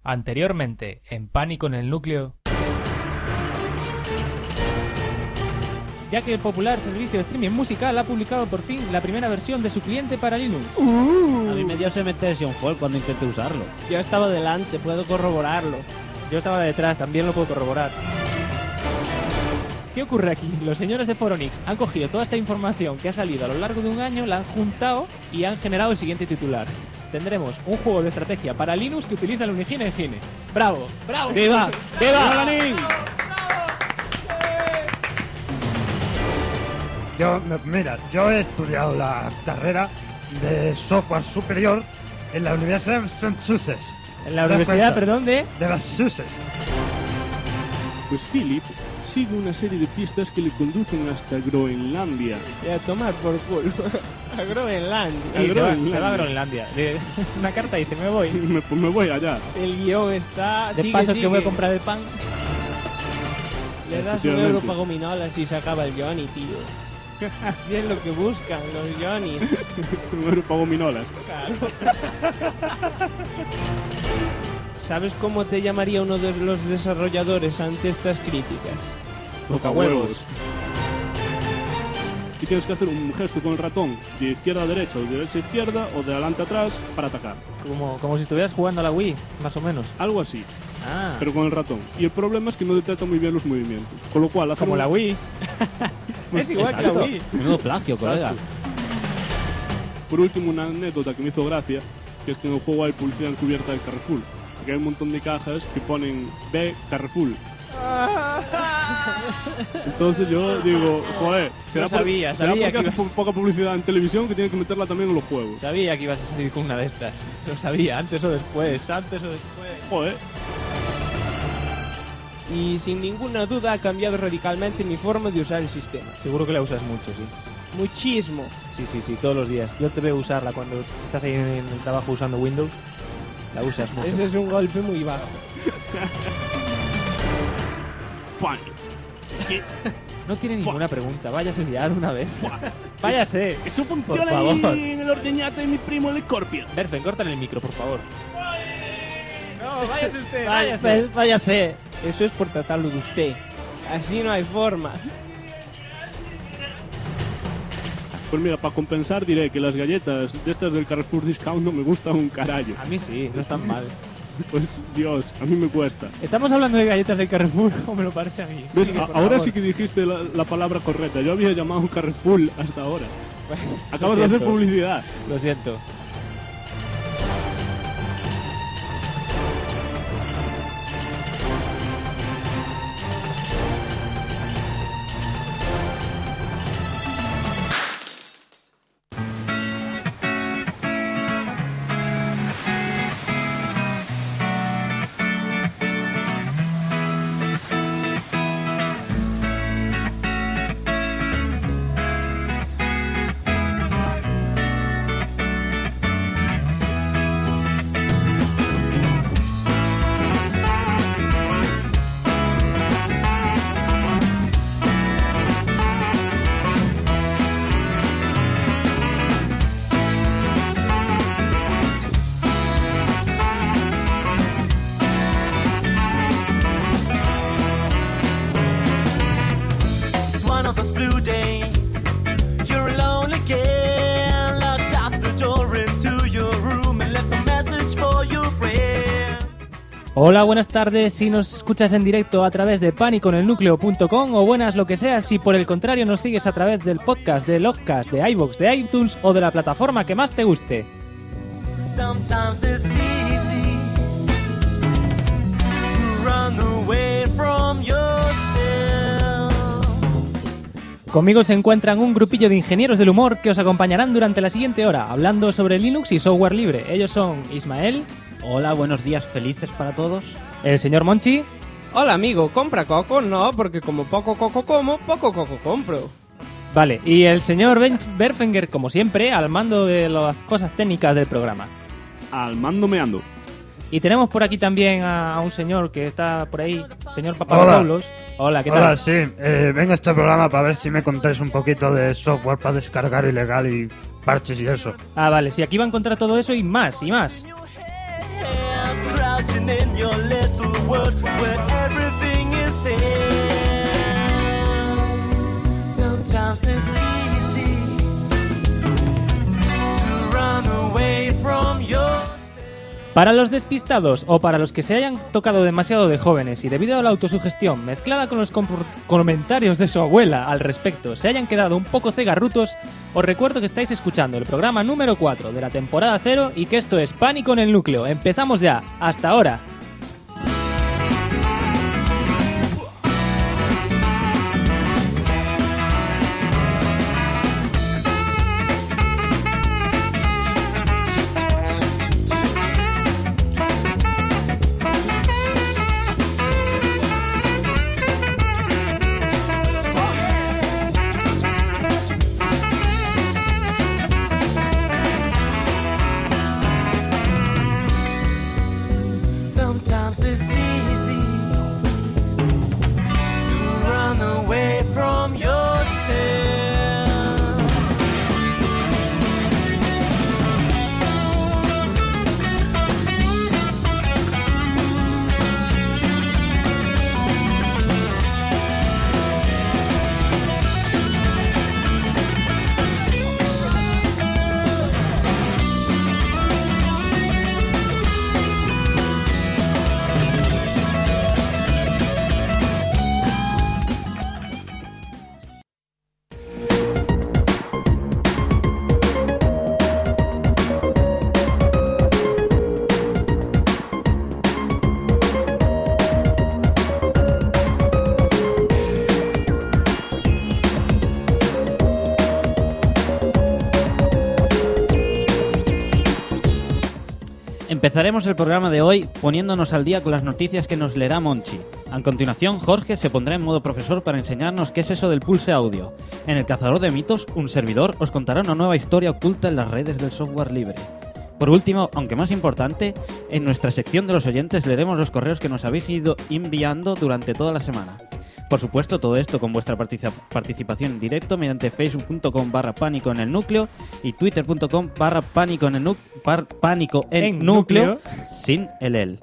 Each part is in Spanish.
Anteriormente, en Pánico en el Núcleo. Ya que el popular servicio de streaming musical ha publicado por fin la primera versión de su cliente para Linux. A mí me dio Sementation-Fall cuando intenté usarlo. Yo estaba delante, puedo corroborarlo. Yo estaba detrás, también lo puedo corroborar. ¿Qué ocurre aquí? Los señores de Foronix han cogido toda esta información que ha salido a lo largo de un año, la han juntado y han generado el siguiente titular. Tendremos un juego de estrategia para Linux que utiliza la Unigine Engine. ¡Bravo! ¡Bravo! ¡Viva! ¡Viva! Yo he estudiado la carrera de software superior en la Universidad de Massachusetts. En la universidad, perdón, de Massachusetts. Pues Philip sigue una serie de pistas que le conducen hasta Groenlandia. Y a tomar por culo. A Groenlandia. Sí, se va a Groenlandia. Una carta dice, me voy. Me voy allá. El guión está... De paso que voy a comprar el pan. Le das €1 para gominolas y se acaba el Johnny, tío. Así es lo que buscan los Johnny. €1 para gominolas. Claro. ¿Sabes cómo te llamaría uno de los desarrolladores ante estas críticas? Tocahuevos. Y tienes que hacer un gesto con el ratón de izquierda a derecha o de derecha a izquierda o de adelante a atrás para atacar. Como si estuvieras jugando a la Wii, más o menos. Algo así. Ah. Pero con el ratón. Y el problema es que no detecta muy bien los movimientos. Con lo cual... Como la Wii. Es igual que la Wii. Menudo plagio, colega. Por último, una anécdota que me hizo gracia, que es que en el juego hay publicidad encubierta del Carrefour. Aquí hay un montón de cajas que ponen B Carrefour. Entonces yo digo, joder, será porque hace poca publicidad en televisión que tienen que meterla también en los juegos. Sabía que ibas a salir con una de estas. Lo sabía, antes o después. Joder. Y sin ninguna duda ha cambiado radicalmente mi forma de usar el sistema. Seguro que la usas mucho, sí. Muchísimo. Sí, todos los días. Yo te veo usarla cuando estás ahí en el trabajo usando Windows. La usas mucho. Ese es un golpe muy bajo. No tiene ninguna pregunta. Váyase ya de una vez. Váyase. Eso funciona ahí en el ordeñate de mi primo el Scorpion. Berfen, córtale el micro, por favor. No, váyase usted. Váyase. Eso es por tratarlo de usted. Así no hay forma. Pues mira, para compensar diré que las galletas de estas del Carrefour Discount no me gustan un carallo. A mí sí, no están mal. Pues Dios, a mí me cuesta. ¿Estamos hablando de galletas del Carrefour o me lo parece a mí? ¿Ves? Ahora sí que dijiste la palabra correcta. Yo había llamado un Carrefour hasta ahora. Bueno, acabas de hacer publicidad. Lo siento. Hola, buenas tardes si nos escuchas en directo a través de paniconelnucleo.com o buenas lo que sea si por el contrario nos sigues a través del podcast, de Logcast, de iVoox, de iTunes o de la plataforma que más te guste. Conmigo se encuentran un grupillo de ingenieros del humor que os acompañarán durante la siguiente hora, hablando sobre Linux y software libre. Ellos son Ismael. Hola, buenos días felices para todos. El señor Monchi. Hola amigo, ¿compra coco? No, porque como poco coco como, poco coco compro. Vale, y el señor Berfenger, como siempre, al mando de las cosas técnicas del programa. Al mando me ando. Y tenemos por aquí también a un señor que está por ahí, señor Papadopoulos. Hola, ¿qué tal? Hola, sí. Vengo a este programa para ver si me contáis un poquito de software para descargar ilegal y parches y eso. Ah, vale, sí, aquí va a encontrar todo eso y más, y más. living in your little world where everything is said. Sometimes it's easy to run away from your. Para los despistados o para los que se hayan tocado demasiado de jóvenes y debido a la autosugestión mezclada con los comentarios de su abuela al respecto se hayan quedado un poco cegarrutos, os recuerdo que estáis escuchando el programa número 4 de la temporada 0 y que esto es Pánico en el Núcleo. ¡Empezamos ya! ¡Hasta ahora! Sometimes it's easy to run away from yourself. Empezaremos el programa de hoy poniéndonos al día con las noticias que nos leerá Monchi. A continuación, Jorge se pondrá en modo profesor para enseñarnos qué es eso del pulse audio. En El Cazador de Mitos, un servidor os contará una nueva historia oculta en las redes del software libre. Por último, aunque más importante, en nuestra sección de los oyentes leeremos los correos que nos habéis ido enviando durante toda la semana. Por supuesto, todo esto con vuestra participación en directo mediante facebook.com/pánico en el núcleo y twitter.com/pánico en núcleo sin el.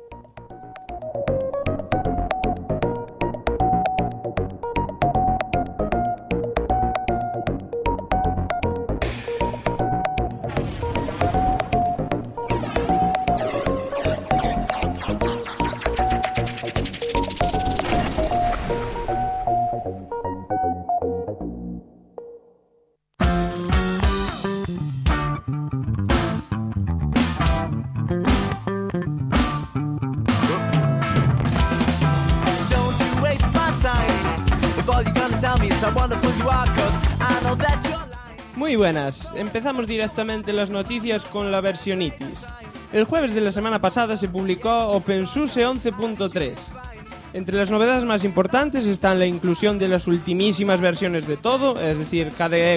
Muy buenas, empezamos directamente las noticias con la versionitis. El jueves de la semana pasada se publicó OpenSUSE 11.3. Entre las novedades más importantes están la inclusión de las ultimísimas versiones de todo, es decir, KDE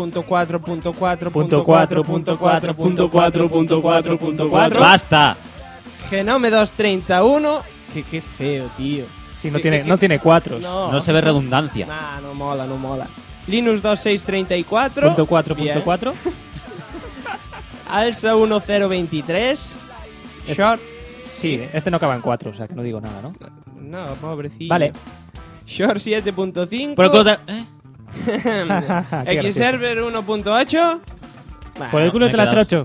4.4.4.4.4.4.4.4. ¡Basta! Genome 231, que qué feo, tío. Sí, no tiene cuatros. No se ve redundancia. Nah, no mola. Linux 2634. .4.4. Alsa 1023. Short. Sí, este no acaba en 4, o sea que no digo nada, ¿no? No, pobrecillo. Vale. Short 7.5. Xserver 1.8. Por el culo te la trocho.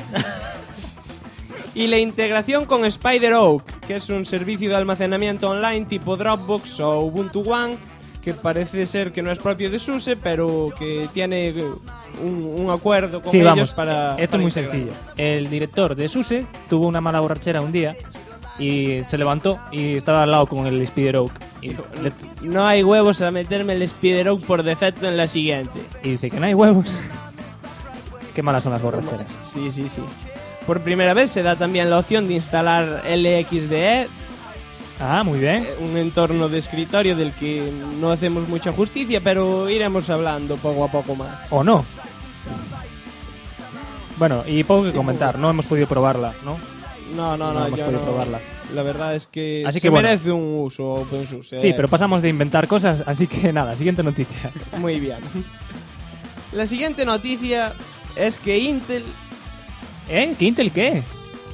Y la integración con SpiderOak, que es un servicio de almacenamiento online tipo Dropbox o Ubuntu One, que parece ser que no es propio de SUSE, pero que tiene un acuerdo con ellos para... Esto es muy sencillo. El director de SUSE tuvo una mala borrachera un día y se levantó y estaba al lado con el SpiderOak. No hay huevos a meterme el SpiderOak por defecto en la siguiente. Y dice que no hay huevos. Qué malas son las borracheras. Sí. Por primera vez se da también la opción de instalar LXDE. Ah, muy bien. Un entorno de escritorio del que no hacemos mucha justicia, pero iremos hablando poco a poco más. ¿O no? Bueno, y poco que comentar. No hemos podido probarla, ¿no? No, hemos podido probarla. La verdad es que así se que merece un uso OpenSUSE. Sí, pero pasamos de inventar cosas, así que nada, siguiente noticia. Muy bien. La siguiente noticia es que Intel... ¿Eh? ¿Que Intel qué? ¿Sí?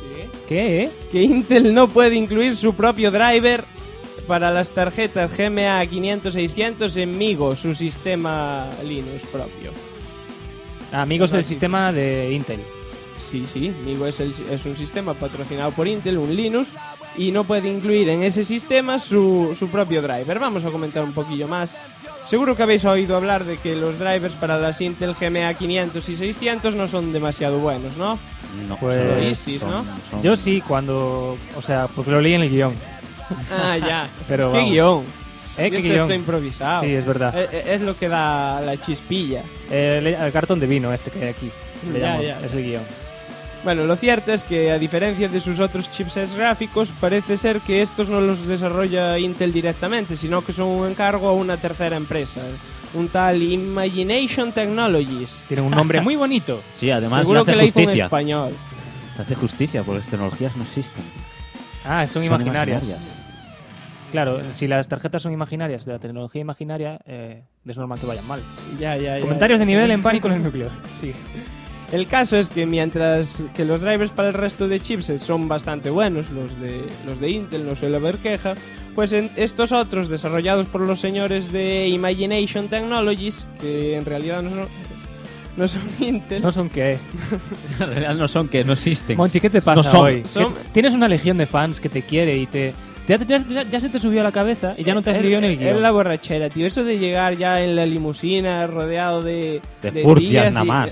¿Qué? Que Intel no puede incluir su propio driver para las tarjetas GMA 500-600 en MIGO, su sistema Linux propio. Amigos del sistema de Intel. Sí, MIGO es un sistema patrocinado por Intel, un Linux, y no puede incluir en ese sistema su propio driver. Vamos a comentar un poquillo más. Seguro que habéis oído hablar de que los drivers para las Intel GMA 500 y 600 no son demasiado buenos, ¿no? No, Pues, solo oísteis, ¿no? Yo sí, cuando... O sea, porque lo leí en el guión. Ah, ya. Pero ¿Qué vamos. guión? ¿Qué Esto guión? está improvisado. Sí, es verdad. Es lo que da la chispilla. El cartón de vino este que hay aquí. Le Ya, llamo, ya. es el guión. Bueno, lo cierto es que a diferencia de sus otros chipsets gráficos, parece ser que estos no los desarrolla Intel directamente, sino que son un encargo a una tercera empresa, un tal Imagination Technologies. Tiene un nombre muy bonito. Sí, además Seguro le que hace la hizo en justicia. español. Le hace justicia, porque las tecnologías no existen. Ah, son imaginarias. Claro, si las tarjetas son imaginarias, de la tecnología imaginaria, es normal que vayan mal. Ya. Comentarios de nivel en Pánico en el núcleo. Sí. El caso es que mientras que los drivers para el resto de chipsets son bastante buenos, los de Intel no suele haber queja, pues en estos otros desarrollados por los señores de Imagination Technologies, que en realidad no son Intel, ¿No son qué? En realidad no son que no existen. Monchi, ¿qué te pasa No son. hoy? Son- Tienes una legión de fans que te quiere y te... Ya se te subió a la cabeza y ya no te has leído en el guión. Es la borrachera, tío. Eso de llegar ya en la limusina rodeado de furcias tías nada y- más.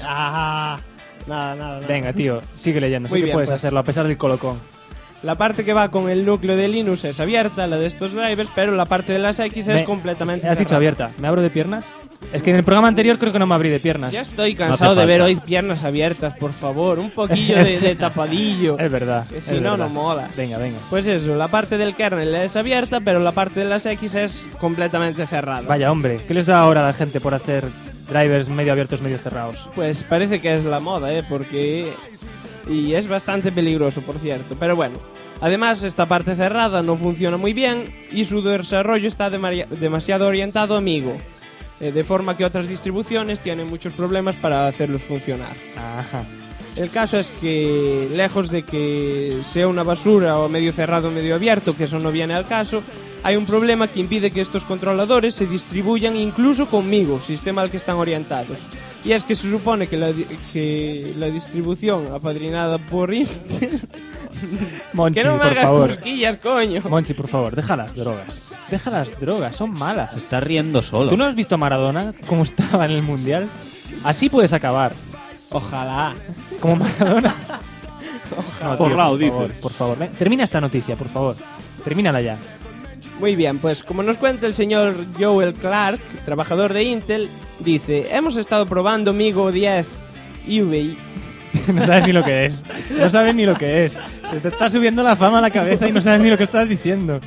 Nada. Venga, tío, sigue leyendo. Muy Sé que bien, puedes pues. hacerlo a pesar del colocón. La parte que va con el núcleo de Linux es abierta, la de estos drivers, pero la parte de las X es completamente Has dicho cerrada. abierta. ¿Me abro de piernas? Es que en el programa anterior creo que no me abrí de piernas. Ya estoy No cansado hace de ver falta. hoy piernas abiertas, por favor. Un poquillo de tapadillo. Es verdad. Que es si no, verdad. no mola. Venga. Pues eso, la parte del kernel es abierta, pero la parte de las X es completamente cerrada. Vaya, hombre, ¿qué les da ahora a la gente por hacer drivers medio abiertos, medio cerrados? Pues parece que es la moda, porque... Y es bastante peligroso, por cierto. Pero bueno, además esta parte cerrada no funciona muy bien y su desarrollo está demasiado orientado a Amigo. De forma que otras distribuciones tienen muchos problemas para hacerlos funcionar. Ajá. El caso es que, lejos de que sea una basura o medio cerrado o medio abierto, que eso no viene al caso, hay un problema que impide que estos controladores se distribuyan incluso conmigo, sistema al que están orientados. Y es que se supone que la distribución apadrinada por Intel... Monchi, que no me por hagas favor. cosquillas, coño. Monchi, por favor, deja las drogas. Deja las drogas, son malas. Se está riendo solo. ¿Tú no has visto a Maradona cómo estaba en el Mundial? Así puedes acabar. Ojalá. Como Maradona. No, tío, Forrado, por favor, dices. por favor. Ven, termina esta noticia, por favor. Termínala ya. Muy bien, pues como nos cuenta el señor Joel Clark, trabajador de Intel, dice: hemos estado probando Migo 10 UVI. No sabes ni lo que es. No sabes ni lo que es. Se te está subiendo la fama a la cabeza y no sabes ni lo que estás diciendo.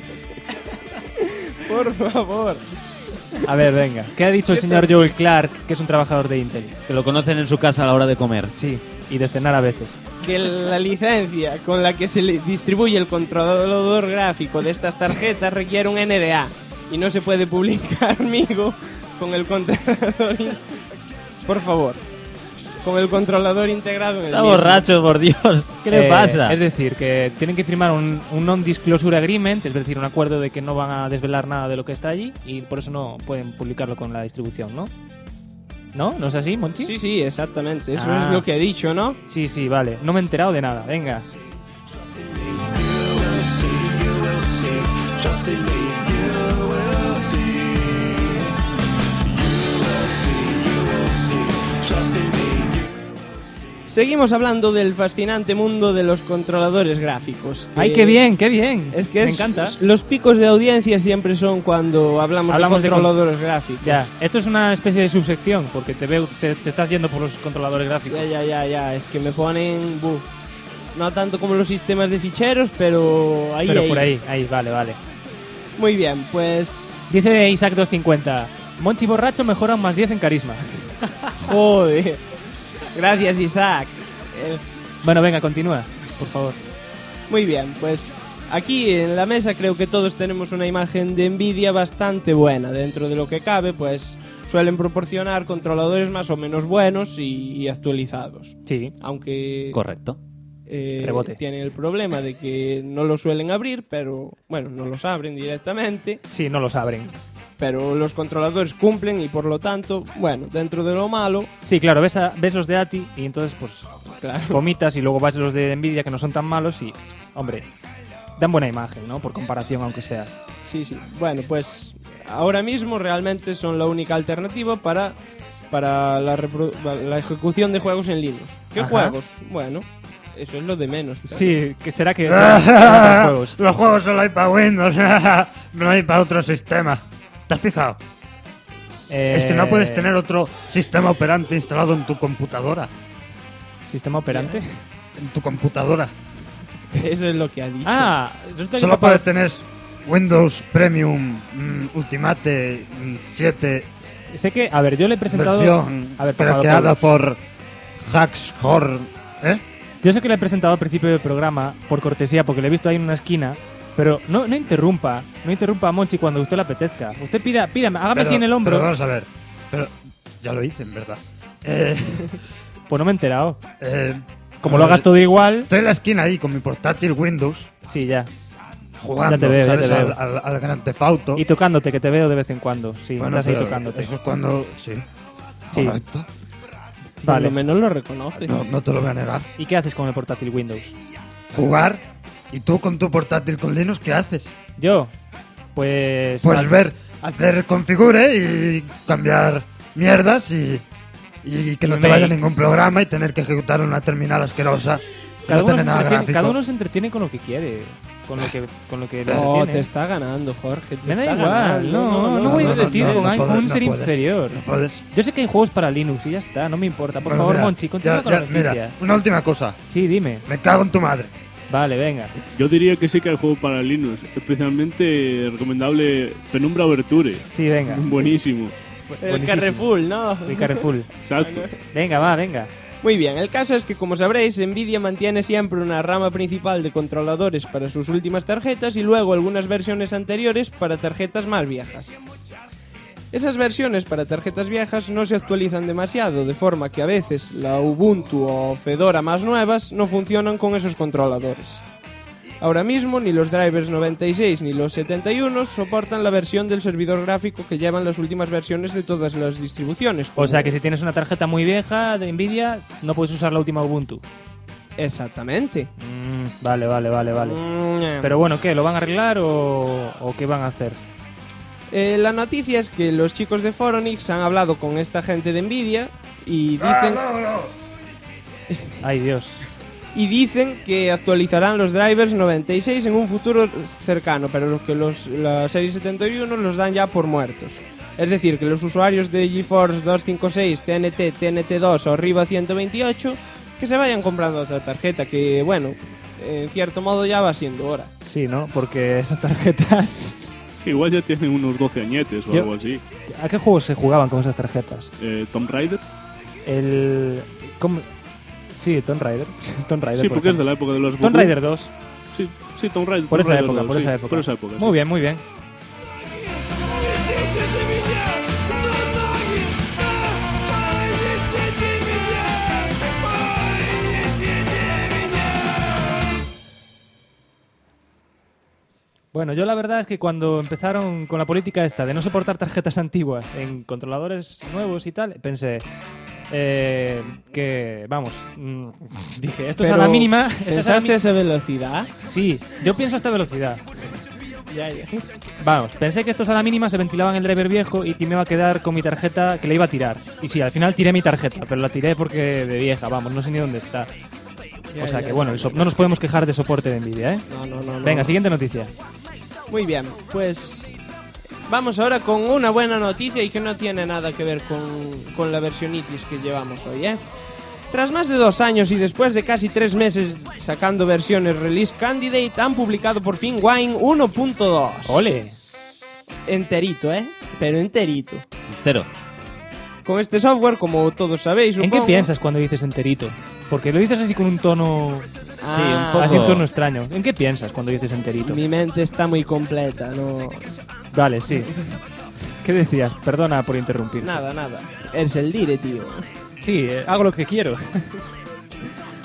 Por favor. A ver, venga. ¿Qué ha dicho el señor Joel Clark, que es un trabajador de Intel? Que lo conocen en su casa a la hora de comer. Sí, y de cenar a veces. Que la licencia con la que se le distribuye el controlador gráfico de estas tarjetas requiere un NDA y no se puede publicar Migo con el controlador por favor, con el controlador integrado en el Está mismo. borracho, por Dios. ¿Qué le pasa? Es decir, que tienen que firmar un non-disclosure agreement, es decir, un acuerdo de que no van a desvelar nada de lo que está allí y por eso no pueden publicarlo con la distribución, ¿no? ¿No? ¿No es así, Monchi? Sí, exactamente, eso Ah. es lo que he dicho, ¿no? Sí, vale. No me he enterado de nada. Venga. Seguimos hablando del fascinante mundo de los controladores gráficos. ¡Ay, qué bien, qué bien! Es que me encanta. Los picos de audiencia siempre son cuando hablamos de de controladores gráficos. Ya, esto es una especie de subsección, porque te veo, te estás yendo por los controladores gráficos. Ya, es que me ponen... no tanto como los sistemas de ficheros, pero ahí. Pero por ahí, vale. Muy bien, pues... Dice Isaac 250, Monchi borracho mejora un +10 en carisma. Joder. Gracias, Isaac. Bueno, venga, continúa, por favor. Muy bien, pues aquí en la mesa creo que todos tenemos una imagen de Nvidia bastante buena. Dentro de lo que cabe, pues suelen proporcionar controladores más o menos buenos y actualizados. Sí. Aunque... Correcto. Rebote. tienen el problema de que no lo suelen abrir, pero bueno, no los abren directamente, Sí, no los abren. pero los controladores cumplen y por lo tanto, bueno, dentro de lo malo, Sí, claro, ves los de ATI y entonces pues claro. vomitas y luego vas a los de Nvidia que no son tan malos y, hombre, dan buena imagen, ¿no? Por comparación, aunque sea. Sí, sí. Bueno, pues ahora mismo realmente son la única alternativa para la ejecución de juegos en Linux. ¿Qué Ajá. juegos? Bueno, eso es lo de menos. pero- Sí, que será que serán otros juegos. Los juegos solo hay para Windows, no hay para otro sistema. ¿Te has fijado? Es que no puedes tener otro sistema operante instalado en tu computadora. ¿Sistema operante? En tu computadora. Eso es lo que ha dicho. Ah, resulta que Solo papá- puedes tener Windows Premium Ultimate 7 Sé que, a ver, yo le he presentado... versión A ver, Papado craqueada Carlos. por Hackshore. ¿Eh? Yo sé que le he presentado al principio del programa, por cortesía, porque le he visto ahí en una esquina, pero no interrumpa a Monchi cuando a usted le apetezca. Usted pídame, hágame así en el hombro. Pero vamos a ver. Pero ya lo hice, en verdad. Pues no me he enterado. Como vamos lo a hagas ver. todo igual... Estoy en la esquina ahí con mi portátil Windows Sí, ya. jugando, Ya te veo, ya ¿sabes? te veo. Al Grand Theft Auto. Y tocándote, que te veo de vez en cuando. Sí, Bueno, estás ahí pero tocándote. Eso es cuando... Sí. Sí. Correcto. Por Vale. lo menos lo reconoce. No te lo voy a negar. ¿Y qué haces con el portátil Windows? Jugar. ¿Y tú con tu portátil con Linux qué haces? Yo, pues... Pues ver, hacer configure y cambiar mierdas y que no te vaya ningún programa y tener que ejecutar una terminal asquerosa. que Cada no uno, tiene se nada entretiene, gráfico. cada uno se entretiene con lo que quiere. Con lo que le No, entretiene. te está ganando, Jorge. te Me da está igual, ganando. no voy a no, discutir no, con no alguien- con puedes, un no ser puedes. inferior. No puedes. Yo sé que hay juegos para Linux y ya está, no me importa. Por Bueno, favor, mira, Monchi, continúa con la noticia. mira, una última cosa. Sí, dime. Me cago en tu madre. Vale, venga. Yo diría que sí que hay juego para Linux, especialmente recomendable Penumbra Overture. Sí, venga. Buenísimo. El Buenísimo. Carrefour, ¿no? De Carrefour. Exacto. Venga, va, venga. Muy bien, el caso es que, como sabréis, Nvidia mantiene siempre una rama principal de controladores para sus últimas tarjetas y luego algunas versiones anteriores para tarjetas más viejas. Esas versiones para tarjetas viejas no se actualizan demasiado, de forma que a veces la Ubuntu o Fedora más nuevas no funcionan con esos controladores. Ahora mismo ni los drivers 96 ni los 71 soportan la versión del servidor gráfico que llevan las últimas versiones de todas las distribuciones. O sea como- que si tienes una tarjeta muy vieja de Nvidia, no puedes usar la última Ubuntu. Exactamente. Vale. Pero bueno, ¿qué? ¿Lo van a arreglar o qué van a hacer? La noticia es que los chicos de Foronix han hablado con esta gente de Nvidia y Ay, Dios. dicen que actualizarán los drivers 96 en un futuro cercano, pero que la serie 71 los dan ya por muertos. Es decir, que los usuarios de GeForce 256, TNT, TNT2 o Riva 128 que se vayan comprando otra tarjeta, que bueno, en cierto modo ya va siendo hora. Sí, ¿no? Porque esas tarjetas... Sí, igual ya tienen unos 12 añetes o Yo- algo así. ¿A qué juegos se jugaban con esas tarjetas? Tomb Raider. ¿Cómo? Sí, Tomb Raider. Tomb Raider, Sí, por porque es de ejemplo. la época de los Tomb Goku. Raider 2. Sí, Tomb Raider. Por Tomb esa Raider época, 2, por sí, esa época. Por esa época, sí. Muy bien, muy bien. Bueno, yo la verdad es que cuando empezaron con la política esta de no soportar tarjetas antiguas en controladores nuevos y tal, pensé que, vamos, dije, esto es a la mínima. esto es a la ¿Pensaste esa velocidad? Sí, yo pienso a esta velocidad. Ya. Vamos, pensé que estos a la mínima se ventilaban el driver viejo y que me iba a quedar con mi tarjeta que la iba a tirar. Y sí, al final tiré mi tarjeta, pero la tiré porque de vieja, vamos, no sé ni dónde está. O sea que bueno, no nos podemos quejar de soporte de Nvidia, ¿eh? No. Venga, siguiente noticia. Muy bien, pues vamos ahora con una buena noticia y que no tiene nada que ver con la versionitis que llevamos hoy, ¿eh? Tras más de 2 años y después de casi 3 meses sacando versiones Release Candidate, han publicado por fin Wine 1.2. ¡Ole! Enterito, ¿eh? Pero enterito. Entero. Con este software, como todos sabéis, ¿En qué supongo... piensas cuando dices enterito? Porque lo dices así con un tono... Ah, Sí, un poco. Así un tono extraño. ¿En qué piensas cuando dices enterito? Mi mente está muy completa, no... Vale, sí. ¿Qué decías? Perdona por interrumpir. Nada. Es el dire, tío. Sí, hago lo que quiero.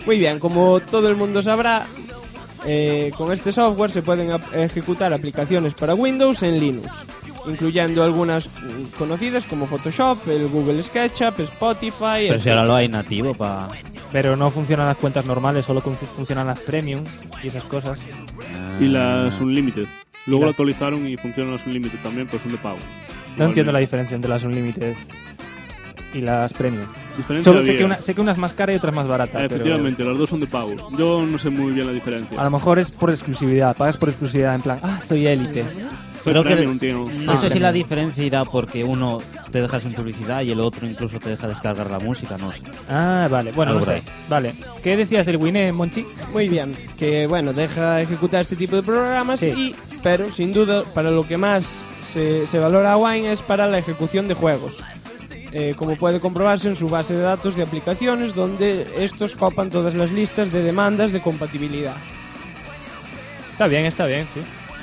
Muy bien, como todo el mundo sabrá, con este software se pueden ejecutar aplicaciones para Windows en Linux, incluyendo algunas conocidas como Photoshop, el Google SketchUp, Spotify... Pero si ahora lo hay nativo para... Pero no funcionan las cuentas normales, solo funcionan las premium y esas cosas. Y las Unlimited. Luego Y lo las- actualizaron y funcionan las Unlimited también, pero son de pago. No entiendo la Igualmente. diferencia entre las Unlimited y las premium. Diferencia Solo sé había. que una es más cara y otra es más barata. pero Efectivamente, las dos son de pago. Yo no sé muy bien la diferencia. a lo mejor es por exclusividad. Pagas por exclusividad en plan, soy élite. Soy Creo que premium, tío. no sé si la diferencia irá porque uno te deja sin publicidad y el otro incluso te deja descargar la música, no sé. Ah, vale. Bueno, Algo no por sé. ahí. Vale. ¿Qué decías del Wine, Monchi? Muy bien, que bueno, deja ejecutar este tipo de programas, Sí. pero sin duda para lo que más se valora a Wine es para la ejecución de juegos. Como puede comprobarse en su base de datos de aplicaciones, donde estos copan todas las listas de demandas de compatibilidad. Está bien, sí.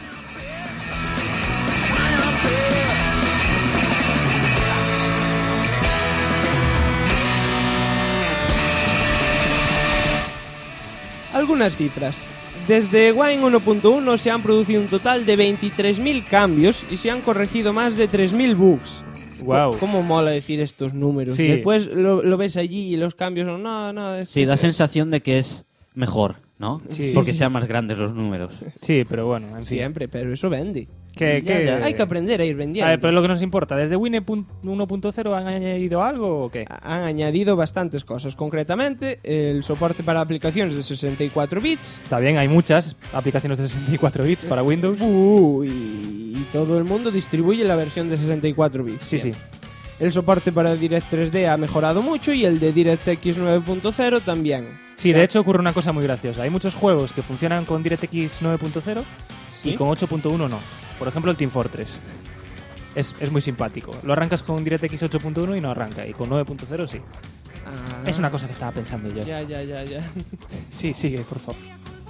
Algunas cifras. Desde Wine 1.1 se han producido un total de 23.000 cambios y se han corregido más de 3.000 bugs. Guau. ¿Cómo mola decir estos números? Sí. Después lo ves allí y los cambios son... No, es Sí, que- da sensación de que es mejor, ¿no? Sí. Porque Sí, sean más grandes los números. Sí, pero bueno, en fin. Siempre, pero eso vende. ¿Qué- Ya, qué- ya. Hay que aprender a ir A vendiendo. ver, pero es lo que nos importa. ¿Desde Wine 1.0 han añadido algo o qué? Han añadido bastantes cosas. Concretamente, el soporte para aplicaciones de 64 bits. Está bien, hay muchas aplicaciones de 64 bits para Windows. Y todo el mundo distribuye la versión de 64 bits. Sí, Bien. sí. El soporte para Direct 3D ha mejorado mucho y el de DirectX 9.0 también. Sí, O sea, de hecho ocurre una cosa muy graciosa. Hay muchos juegos que funcionan con DirectX 9.0 ¿sí? y con 8.1 no. Por ejemplo, el Team Fortress. Es muy simpático. Lo arrancas con DirectX 8.1 y no arranca. Y con 9.0 sí. Ah, Es una cosa que estaba pensando yo. Ya. Sí, sigue, por favor.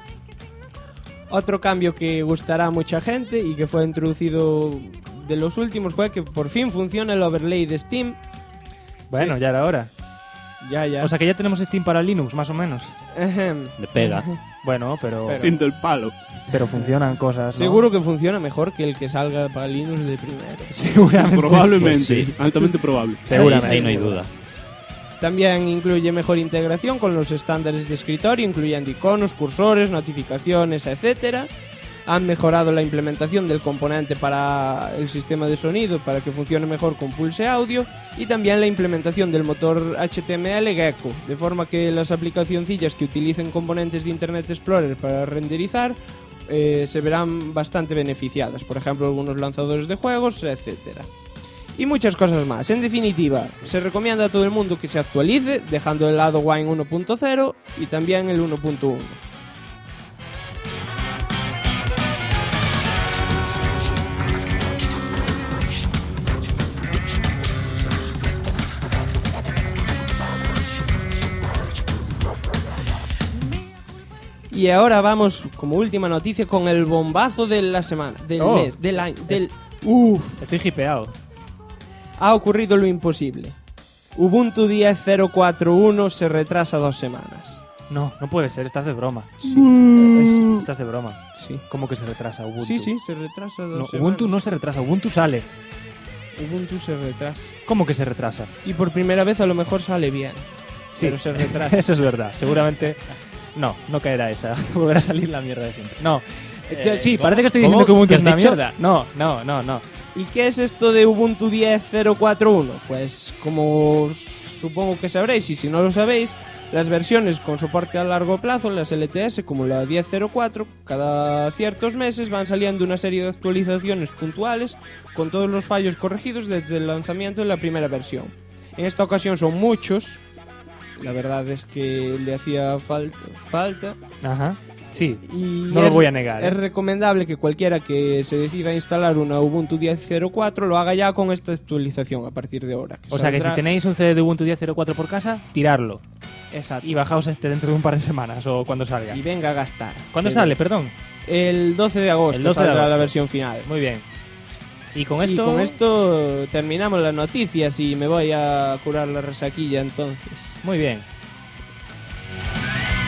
Otro cambio que gustará a mucha gente y que fue introducido de los últimos fue que por fin funciona el overlay de Steam. Bueno, ya era hora. Ya. O sea que ya tenemos Steam para Linux, más o menos. Ejem. Le pega. Bueno, pero Fin del palo. funcionan cosas, ¿no? Seguro que funciona mejor que el que salga para Linux de primero. Seguramente. Probablemente. sí. Altamente probable. Seguramente. Ahí no hay duda. También incluye mejor integración con los estándares de escritorio, incluyendo iconos, cursores, notificaciones, etc. Han mejorado la implementación del componente para el sistema de sonido para que funcione mejor con Pulse Audio y también la implementación del motor HTML Gecko, de forma que las aplicacioncillas que utilicen componentes de Internet Explorer para renderizar se verán bastante beneficiadas, por ejemplo algunos lanzadores de juegos, etcétera. Y muchas cosas más. En definitiva, se recomienda a todo el mundo que se actualice, dejando de lado Wine 1.0 y también el 1.1. Y ahora vamos, como última noticia, con el bombazo de la semana, del Oh. mes, del año, del... Uff. Estoy hipeado. Ha ocurrido lo imposible. Ubuntu 10.041 se retrasa 2 semanas. No puede ser, estás de broma. Estás de broma. Sí. ¿Cómo que se retrasa Ubuntu? Sí, se retrasa 2 No, semanas. Ubuntu no se retrasa, Ubuntu sale. Ubuntu se retrasa. ¿Cómo que se retrasa? Y por primera vez a lo mejor sale bien. Sí. Pero se retrasa. Eso es verdad. Seguramente no caerá esa. Volverá a salir la mierda de siempre. No. Sí, ¿cómo? parece que estoy ¿Cómo? diciendo que Ubuntu ¿Qué es has una dicho? mierda. No. ¿Y qué es esto de Ubuntu 10.041? Pues como supongo que sabréis, y si no lo sabéis, las versiones con soporte a largo plazo, las LTS, como la 10.04, cada ciertos meses van saliendo una serie de actualizaciones puntuales con todos los fallos corregidos desde el lanzamiento de la primera versión. En esta ocasión son muchos, la verdad es que le hacía falta. Ajá. Sí. Y No lo voy a negar, Es recomendable que cualquiera que se decida a instalar una Ubuntu 10.04 lo haga ya con esta actualización a partir de ahora. O sea que si saldrá- tenéis un CD de Ubuntu 10.04 por casa, tirarlo. Exacto. Y bajaos este dentro de un par de semanas o cuando salga. Y venga a gastar. ¿Cuándo Que sale? ves. Perdón. El 12 de agosto El 12 de saldrá agosto. la versión final. Muy bien. Y con Y esto... con esto terminamos las noticias y me voy a curar la resaquilla entonces. Muy bien.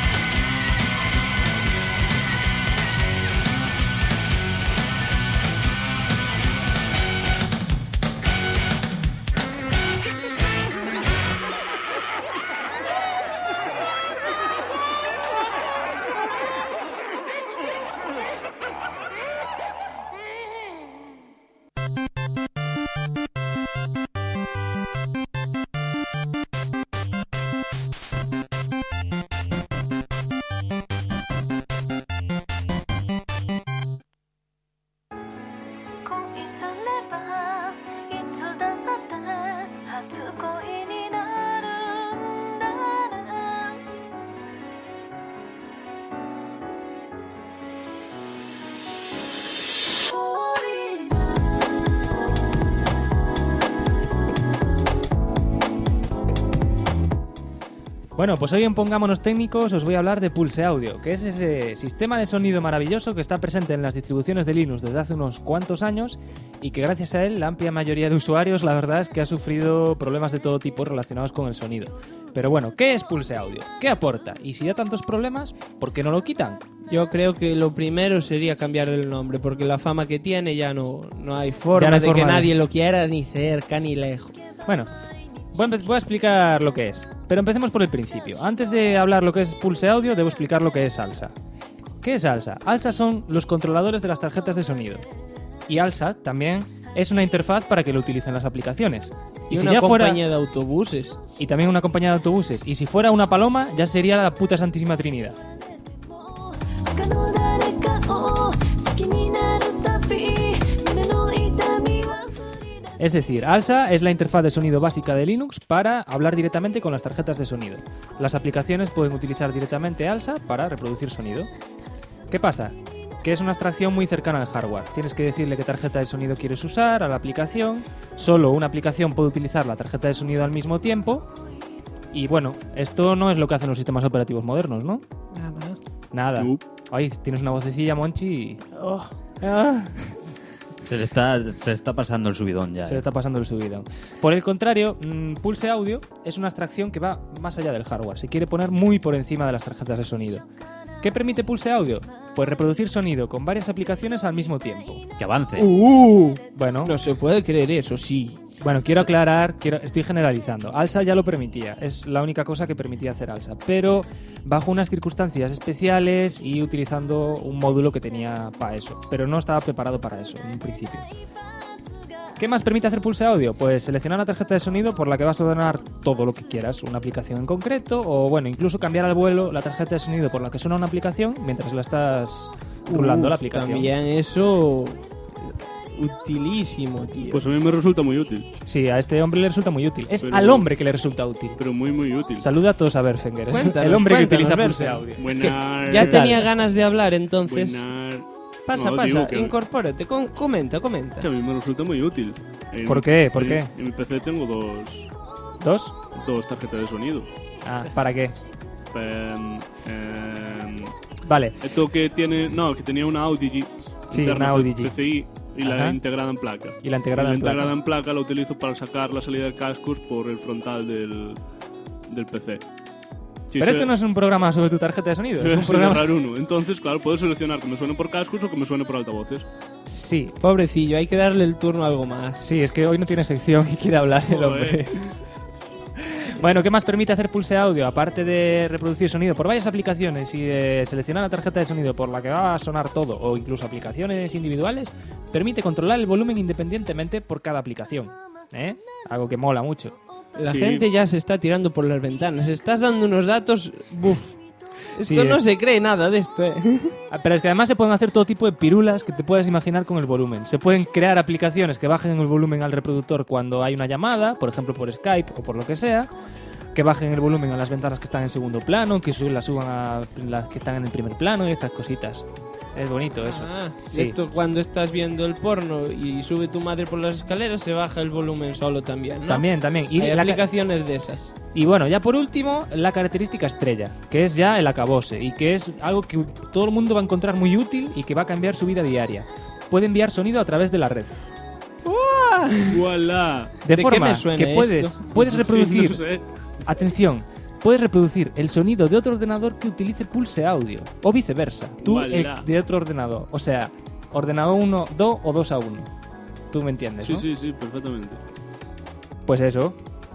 Bueno, pues hoy en Pongámonos Técnicos os voy a hablar de Pulse Audio, que es ese sistema de sonido maravilloso que está presente en las distribuciones de Linux desde hace unos cuantos años y que gracias a él la amplia mayoría de usuarios la verdad es que ha sufrido problemas de todo tipo relacionados con el sonido. Pero bueno, ¿qué es Pulse Audio? ¿Qué aporta? Y si da tantos problemas, ¿por qué no lo quitan? Yo creo que lo primero sería cambiar el nombre, porque la fama que tiene ya no hay forma de que nadie lo quiera ni cerca ni lejos. Bueno, voy a explicar lo que es, pero empecemos por el principio. Antes de hablar lo que es Pulse Audio, debo explicar lo que es ALSA. ¿Qué es ALSA? ALSA son los controladores de las tarjetas de sonido. Y ALSA también es una interfaz para que lo utilicen las aplicaciones. Y si una ya fuera compañía de autobuses. Y también una compañía de autobuses. Y si fuera una paloma, ya sería la puta santísima trinidad. Es decir, ALSA es la interfaz de sonido básica de Linux para hablar directamente con las tarjetas de sonido. Las aplicaciones pueden utilizar directamente ALSA para reproducir sonido. ¿Qué pasa? Que es una abstracción muy cercana al hardware. Tienes que decirle qué tarjeta de sonido quieres usar a la aplicación. Solo una aplicación puede utilizar la tarjeta de sonido al mismo tiempo. Y bueno, esto no es lo que hacen los sistemas operativos modernos, ¿no? Nada. Ay, tienes una vocecilla, Monchi. Se le está pasando el subidón ya. Se le está pasando el subidón. Por el contrario, Pulse Audio es una abstracción que va más allá del hardware. Se quiere poner muy por encima de las tarjetas de sonido. ¿Qué permite Pulse Audio? Pues reproducir sonido con varias aplicaciones al mismo tiempo. ¡Que avance! Bueno, No se puede creer eso, sí. Bueno, quiero aclarar, estoy generalizando. ALSA ya lo permitía, es la única cosa que permitía hacer ALSA, pero bajo unas circunstancias especiales y utilizando un módulo que tenía para eso, pero no estaba preparado para eso en un principio. ¿Qué más permite hacer Pulse Audio? Pues seleccionar una tarjeta de sonido por la que vas a ordenar todo lo que quieras, una aplicación en concreto, o bueno, incluso cambiar al vuelo la tarjeta de sonido por la que suena una aplicación mientras la estás rulando la aplicación. También eso... utilísimo, tío. Pues a mí me resulta muy útil. Sí, a este hombre le resulta muy útil. Es Pero- al hombre que le resulta útil. Pero muy, muy útil. Saluda a todos a Berfinger, Cuéntanos, el hombre que cuéntanos, utiliza Pulse Berfinger. Audio. Buenas. Ya ¿Qué tal? tenía ganas de hablar, entonces... Buenas. Pasa, No, digo pasa, que- incorpórate, comenta. Que a mí me resulta muy útil. ¿Por qué? ¿Por qué? En mi PC tengo ¿Dos? dos tarjetas de sonido. Ah, ¿para qué? Vale. Vale, Esto que tiene... No, que tenía una Audigi. Sí, interna una Audigi. PCI y Ajá. la integrada en placa. y la integrada la en placa. integrada en placa la utilizo para sacar la salida de cascos por el frontal del PC. Sí, Pero esto no es un programa sobre tu tarjeta de sonido, es un es programa... raro uno. Entonces, claro, puedo seleccionar que me suene por cascos o que me suene por altavoces. Sí, Pobrecillo, hay que darle el turno a algo más. sí, es que hoy no tiene sección y quiere hablar el hombre. Bueno, ¿qué más permite hacer Pulse Audio? Aparte de reproducir sonido por varias aplicaciones y de seleccionar la tarjeta de sonido por la que va a sonar todo, o incluso aplicaciones individuales, permite controlar el volumen independientemente por cada aplicación. Algo que mola mucho. La Sí. gente ya se está tirando por las ventanas. Estás dando unos datos... Buf. Esto Sí, no se cree nada de esto, Pero es que además se pueden hacer todo tipo de pirulas que te puedes imaginar con el volumen. Se pueden crear aplicaciones que bajen el volumen al reproductor cuando hay una llamada, por ejemplo por Skype o por lo que sea, que bajen el volumen a las ventanas que están en segundo plano, que las suban a las que están en el primer plano y estas cositas. Es bonito eso. Sí. Esto cuando estás viendo el porno y sube tu madre por las escaleras, se baja el volumen solo también, ¿no? También. Y, Hay la aplicaciones de esas. y bueno, ya por último, la característica estrella, que es ya el acabose y que es algo que todo el mundo va a encontrar muy útil y que va a cambiar su vida diaria. Puede enviar sonido a través de la red. ¡Voilà! De qué forma me suena que esto? puedes reproducir, Sí, no sé. atención, puedes reproducir el sonido de otro ordenador que utilice Pulse Audio o viceversa, tú Uala. de otro ordenador, o sea, ordenador 1, 2 o 2 a 1. Tú me entiendes, Sí, ¿no? sí, perfectamente. Pues eso.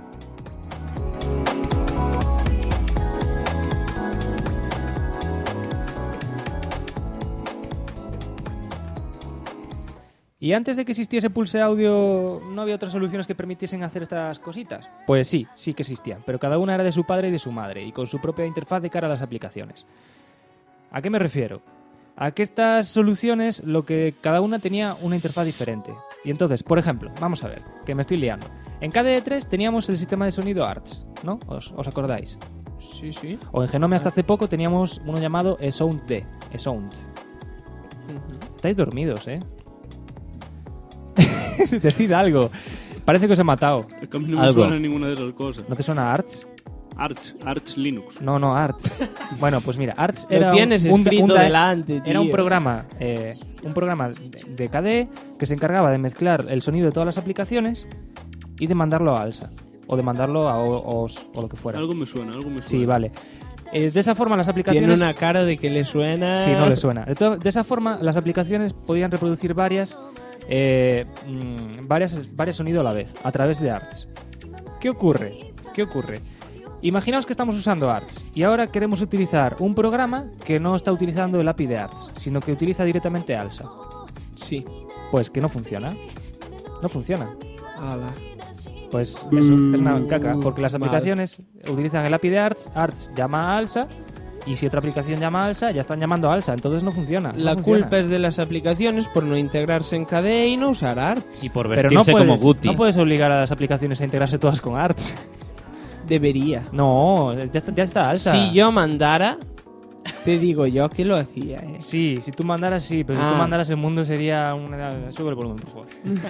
¿Y antes de que existiese Pulse Audio, no había otras soluciones que permitiesen hacer estas cositas? Pues sí, sí que existían, pero cada una era de su padre y de su madre, y con su propia interfaz de cara a las aplicaciones. ¿A qué me refiero? A que estas soluciones, lo que cada una tenía una interfaz diferente. Y entonces, por ejemplo, vamos a ver, que me estoy liando. En KDE3 teníamos el sistema de sonido ARTS, ¿no? ¿Os acordáis? Sí, sí. O en Genome hasta hace poco teníamos uno llamado eSound-D, eSound. Estáis dormidos, ¿eh? Decid algo. Parece que os he matado. Es que a mí no me Algo. suena ninguna de esas cosas. ¿No te suena ARTS? Arch Linux. No, Arch. Bueno, pues mira, Arch Lo era tienes escrito delante, tío. Era un programa de KDE que se encargaba de mezclar el sonido de todas las aplicaciones y de mandarlo a ALSA. O de mandarlo a OS o lo que fuera. Algo me suena. Sí, vale. De esa forma las aplicaciones... Tiene una cara de que le suena... Sí, no le suena. De esa forma las aplicaciones podían reproducir varias sonidos a la vez, a través de Arch. ¿Qué ocurre? Imaginaos que estamos usando Arch y ahora queremos utilizar un programa que no está utilizando el API de Arch, sino que utiliza directamente ALSA. Sí. Pues que no funciona. No funciona. Ala. Pues eso es una caca, porque las aplicaciones utilizan el API de Arch llama a ALSA, y si otra aplicación llama a ALSA, ya están llamando a ALSA, entonces no funciona. La culpa es de las aplicaciones por no integrarse en KDE y no usar Arch. Y por Pero vestirse como Guti. no puedes obligar a las aplicaciones a integrarse todas con Arch. Debería. No, ya está ALSA. Si yo mandara, te digo yo que lo hacía, Sí, si tú mandaras, sí, pero si tú mandaras el mundo sería una... Sube el volumen, por favor.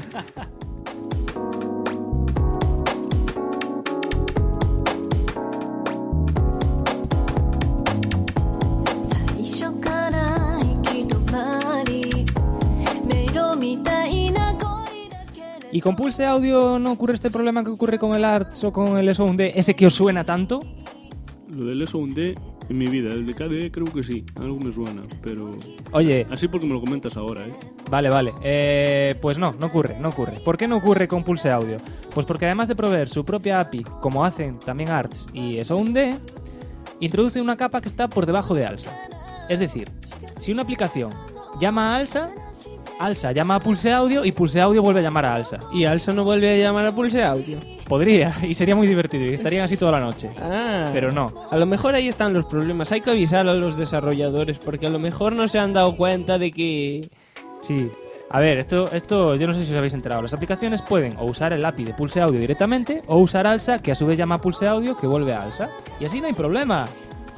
最初から行き止まり迷路みたいな恋だけれど ¿Y con Pulse Audio no ocurre este problema que ocurre con el Arch o con el SOUND, ese que os suena tanto? Lo del SOUND en mi vida, el de KDE creo que sí, algo me suena, pero... Oye, Así porque me lo comentas ahora, vale. Pues no ocurre. ¿Por qué no ocurre con Pulse Audio? Pues porque además de proveer su propia API, como hacen también Arch y SOUND, introduce una capa que está por debajo de ALSA. Es decir, si una aplicación llama a ALSA, ALSA llama a Pulse Audio y Pulse Audio vuelve a llamar a ALSA. ¿Y Alsa no vuelve a llamar a Pulse Audio? Podría, y sería muy divertido, y estarían así toda la noche. Ah, Pero no. A lo mejor ahí están los problemas. Hay que avisar a los desarrolladores porque a lo mejor no se han dado cuenta de que... Sí. A ver, esto yo no sé si os habéis enterado. Las aplicaciones pueden o usar el API de Pulse Audio directamente o usar ALSA, que a su vez llama a Pulse Audio, que vuelve a ALSA. Y así no hay problema.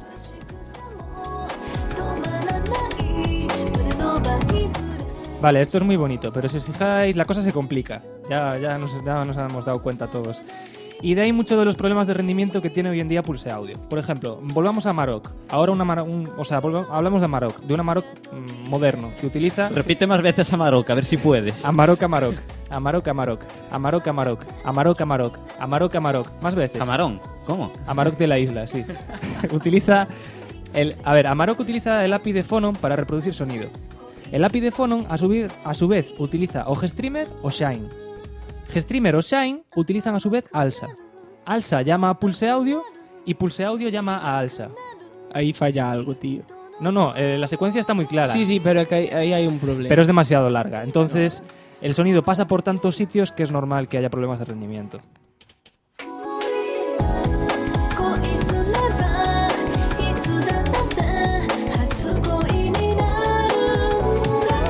止まらない胸のバイブレ Vale, esto es muy bonito, pero si os fijáis, la cosa se complica. Ya nos hemos dado cuenta todos. Y de ahí muchos de los problemas de rendimiento que tiene hoy en día Pulse Audio. Por ejemplo, volvamos a Amarok. Ahora hablamos de Amarok, de un Amarok moderno que utiliza Repite más veces Amarok, a ver si puedes. Amarok. Más veces. Camarón. ¿Cómo? Amarok de la isla, sí. Amarok utiliza el API de Phonom para reproducir sonido. El API de Phonom, a su vez, utiliza o GStreamer o Shine. GStreamer o Shine utilizan a su vez ALSA. ALSA llama a Pulse Audio y Pulse Audio llama a ALSA. Ahí falla algo, tío. No, la secuencia está muy clara. Sí, pero que ahí hay un problema. Pero es demasiado larga. Entonces, el sonido pasa por tantos sitios que es normal que haya problemas de rendimiento. 恋すればいつだって初恋になるんだ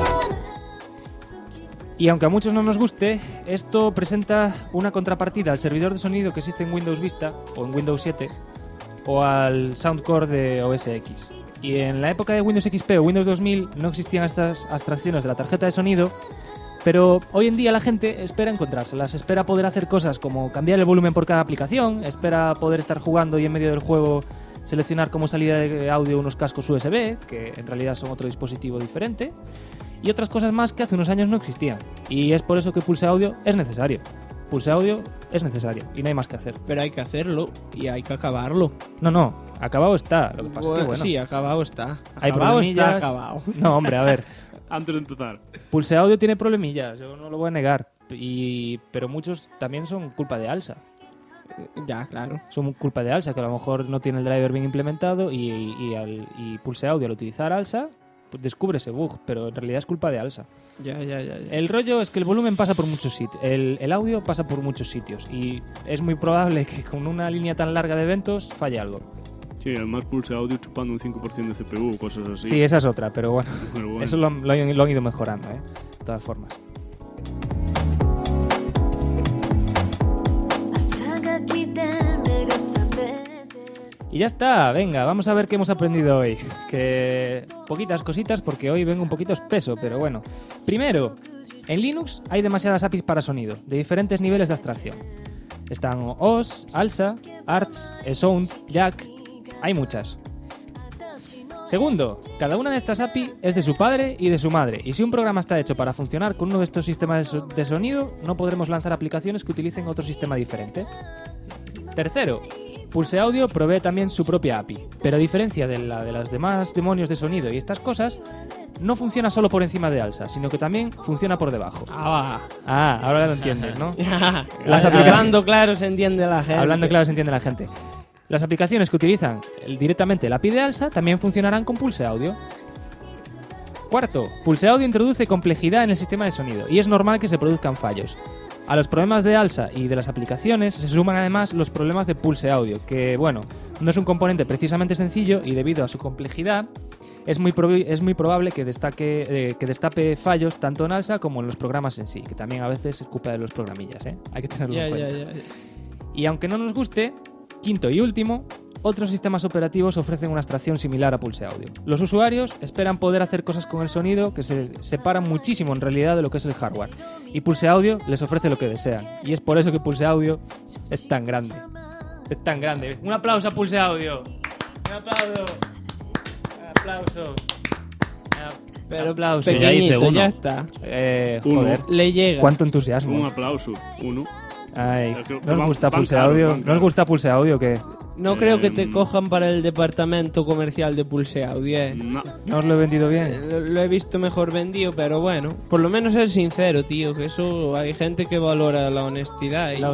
Y aunque a muchos no nos guste, esto presenta una contrapartida al servidor de sonido que existe en Windows Vista o en Windows 7 o al Soundcore de OS X. Y en la época de Windows XP o Windows 2000 no existían estas abstracciones de la tarjeta de sonido, pero hoy en día la gente espera encontrárselas, espera poder hacer cosas como cambiar el volumen por cada aplicación, espera poder estar jugando y en medio del juego seleccionar como salida de audio unos cascos USB, que en realidad son otro dispositivo diferente, y otras cosas más que hace unos años no existían. Y es por eso que Pulse Audio es necesario. Pulse Audio es necesario y no hay más que hacer. Pero hay que hacerlo y hay que acabarlo. No, acabado está. Lo que pasa es que, bueno, Sí, acabado está. hay Acabado está, problemillas. acabado. No, hombre, a ver. Antes de empezar. Pulse Audio tiene problemillas, yo no lo voy a negar. Pero muchos también son culpa de ALSA. Ya, claro. Son culpa de ALSA, que a lo mejor no tiene el driver bien implementado y Pulse Audio al utilizar ALSA pues descubre ese bug, pero en realidad es culpa de ALSA. Ya. El rollo es que el volumen pasa por muchos sitios, el audio pasa por muchos sitios y es muy probable que con una línea tan larga de eventos falle algo. Sí, además Pulse Audio chupando un 5% de CPU, cosas así. Sí, esa es otra, pero bueno, Pero bueno. eso lo han ido mejorando, de todas formas. 朝が来て目が覚めて Y ya está, venga, vamos a ver qué hemos aprendido hoy. Que poquitas cositas porque hoy vengo un poquito espeso, pero bueno. Primero, en Linux hay demasiadas APIs para sonido, de diferentes niveles de abstracción. Están OS, ALSA, ARTS, eSound, Jack... Hay muchas. Segundo, cada una de estas API es de su padre y de su madre, y si un programa está hecho para funcionar con uno de estos sistemas de sonido, no podremos lanzar aplicaciones que utilicen otro sistema diferente. Tercero, Pulse Audio provee también su propia API, pero a diferencia de la de los demás demonios de sonido y estas cosas, no funciona solo por encima de ALSA, sino que también funciona por debajo. Ah, ahora lo entiendes, ¿no? Hablando claro se entiende la gente. Hablando claro se entiende la gente. Las aplicaciones que utilizan directamente el API de ALSA también funcionarán con Pulse Audio. Cuarto, Pulse Audio introduce complejidad en el sistema de sonido y es normal que se produzcan fallos. A los problemas de ALSA y de las aplicaciones se suman además los problemas de Pulse Audio, que, bueno, no es un componente precisamente sencillo y debido a su complejidad es muy probable que destape fallos tanto en ALSA como en los programas en sí, que también a veces es culpa de los programillas, ¿eh? Hay que tenerlo en cuenta. Y aunque no nos guste, quinto y último, otros sistemas operativos ofrecen una abstracción similar a Pulse Audio. Los usuarios esperan poder hacer cosas con el sonido que se separan muchísimo en realidad de lo que es el hardware. Y Pulse Audio les ofrece lo que desean. Y es por eso que Pulse Audio es tan grande. Es tan grande. Un aplauso a Pulse Audio. Un aplauso. Un aplauso. Pero aplauso. ya hice pequeñito, uno. ya está. Joder. Le llega. Cuánto entusiasmo. Un aplauso. Uno. Ay, Es que ¿no os gusta van Pulse caros, Audio? van ¿No os caros. gusta Pulse Audio o qué? No creo que te cojan para el departamento comercial de Pulse Audio, No. ¿No os lo he vendido bien? Lo he visto mejor vendido, pero bueno, por lo menos es sincero, tío, que eso hay gente que valora la honestidad. Y...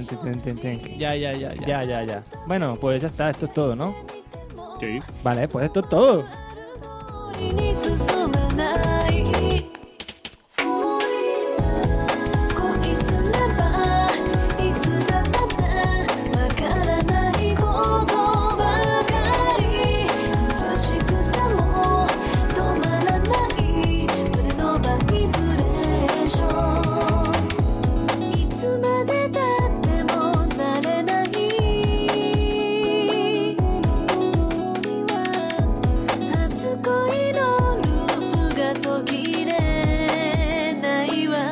Ya. Bueno, pues ya está, esto es todo, ¿no? Sí. Vale, pues esto es todo. に進まない恋すればいつだってわからないことばかり苦しくても止まらない胸のバイブレーションいつまでたっても慣れない初恋のループが途切れないわ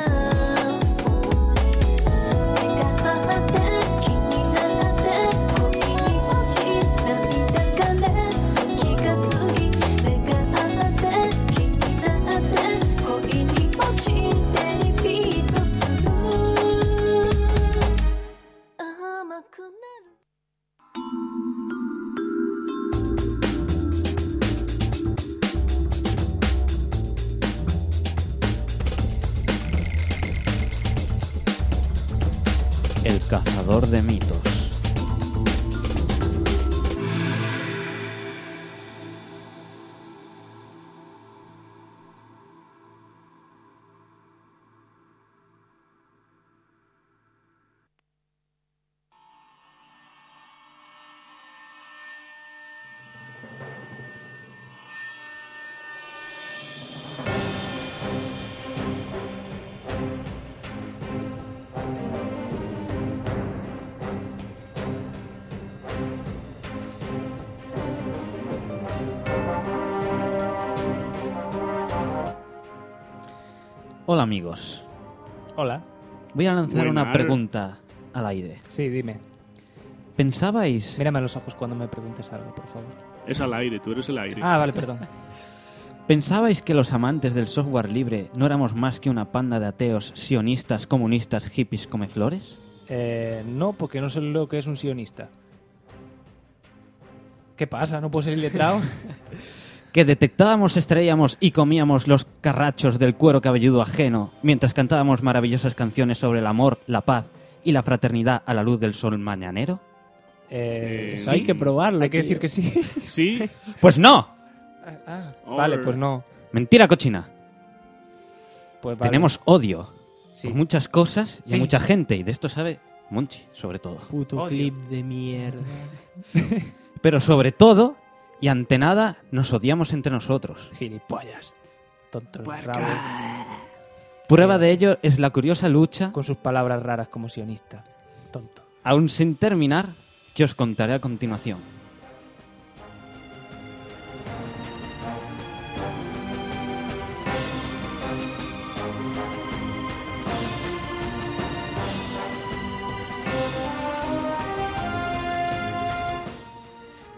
目が合って気になって恋に落ち涙がれ時が過ぎ目が合って気になって恋に落ちてリピートする甘くなる El cazador de mitos. Hola amigos, Hola. voy a lanzar una Buenas. pregunta al aire. Sí, dime. ¿Pensabais Mírame a los ojos cuando me preguntes algo, por favor. Es al aire, tú eres el aire. Ah, vale, perdón. ¿Pensabais que los amantes del software libre no éramos más que una panda de ateos, sionistas, comunistas, hippies, comeflores? No, porque no sé lo que es un sionista. ¿Qué pasa? ¿No puedo ser iletrado? ¿Que detectábamos, extraíamos y comíamos los carrachos del cuero cabelludo ajeno mientras cantábamos maravillosas canciones sobre el amor, la paz y la fraternidad a la luz del sol mañanero? Eso hay que probarlo. Hay que tío. decir que sí. Sí. ¡Pues no! Vale, pues no. Mentira cochina. Pues vale. Tenemos odio Sí. por muchas cosas y Sí. a mucha gente, y de esto sabe Monchi, sobre todo. Puto Odio. clip de mierda. Pero sobre todo, y ante nada, nos odiamos entre nosotros. Gilipollas. Tonto el rabo. Prueba de ello es la curiosa lucha, Con sus palabras raras como sionista. Tonto. aún sin terminar, que os contaré a continuación.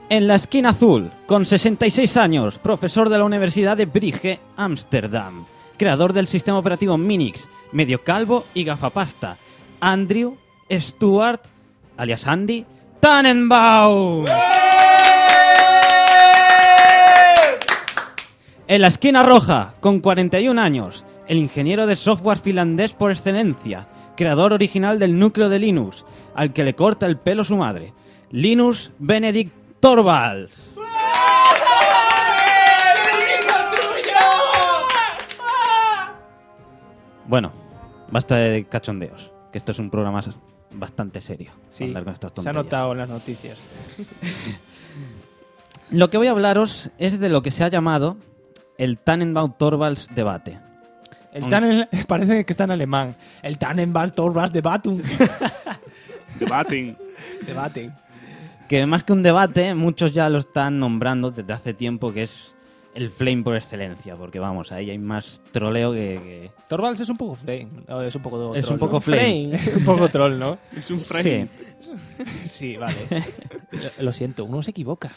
En la esquina azul, con 66 años, profesor de la Universidad de Brugge, Ámsterdam, creador del sistema operativo Minix, medio calvo y gafapasta, Andrew Stuart, alias Andy, Tannenbaum. En la esquina roja, con 41 años, el ingeniero de software finlandés por excelencia, creador original del núcleo de Linux, al que le corta el pelo su madre, Linus Benedict Torvalds. Bueno, basta de cachondeos, que esto es un programa bastante serio. Sí, Andar con estas se ha tonterías. notado en las noticias. Lo que voy a hablaros es de lo que se ha llamado el Tannenbaum-Torvalds debate. Parece que está en alemán. El Tannenbaum-Torvalds-Debatung. Debating. Que más que un debate, muchos ya lo están nombrando desde hace tiempo, que es el flame por excelencia, porque vamos, ahí hay más troleo que... Torvalds es un poco flame. No, es un poco Es troll, un poco ¿no? flame. Es un poco troll, ¿no? Es un frame. Sí. Sí, vale. Lo siento, uno se equivoca.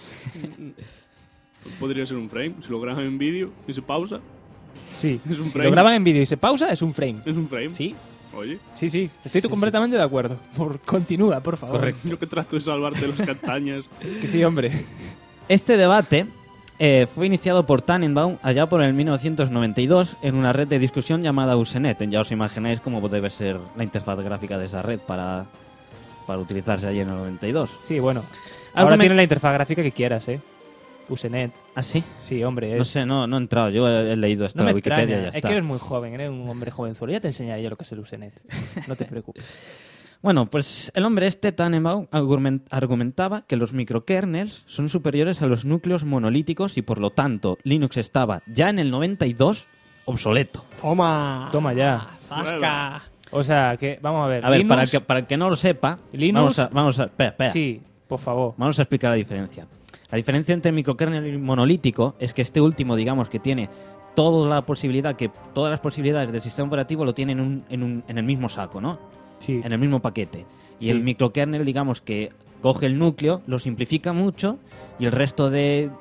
Podría ser un frame. Si lo graban en vídeo y se pausa, Sí. Es un Si frame. lo graban en vídeo y se pausa, es un frame. es un frame. Sí, Oye, sí. Estoy completamente de acuerdo. Continúa, por favor. Correcto. yo que trato de salvarte de las castañas. Que sí, hombre. Este debate fue iniciado por Tannenbaum allá por el 1992 en una red de discusión llamada Usenet. Ya os imagináis cómo debe ser la interfaz gráfica de esa red para utilizarse allí en el 92. Sí, bueno. Ahora Argument- tiene la interfaz gráfica que quieras, ¿eh? Usenet. ¿Ah, sí? Sí, hombre. No es- sé, no he entrado. Yo he leído esto No en me la Wikipedia extraña. y ya Es está. que eres muy joven, eres un hombre jovenzuelo. Ya te enseñaré yo lo que es el Usenet. No te preocupes. Bueno, pues el hombre este, Tannenbaum, argumentaba que los microkernels son superiores a los núcleos monolíticos y por lo tanto Linux estaba ya en el 92 obsoleto. Toma ya. Fasca. O sea, que vamos a ver. A ver, Linux- para el que no lo sepa, Linux- espera. Sí, por favor. Vamos a explicar la diferencia. La diferencia entre microkernel y monolítico es que este último, digamos, que tiene todas las posibilidades del sistema operativo lo tiene en el mismo saco, ¿no? Sí. En el mismo paquete. Y Sí. el microkernel, digamos, que coge el núcleo, lo simplifica mucho y el resto de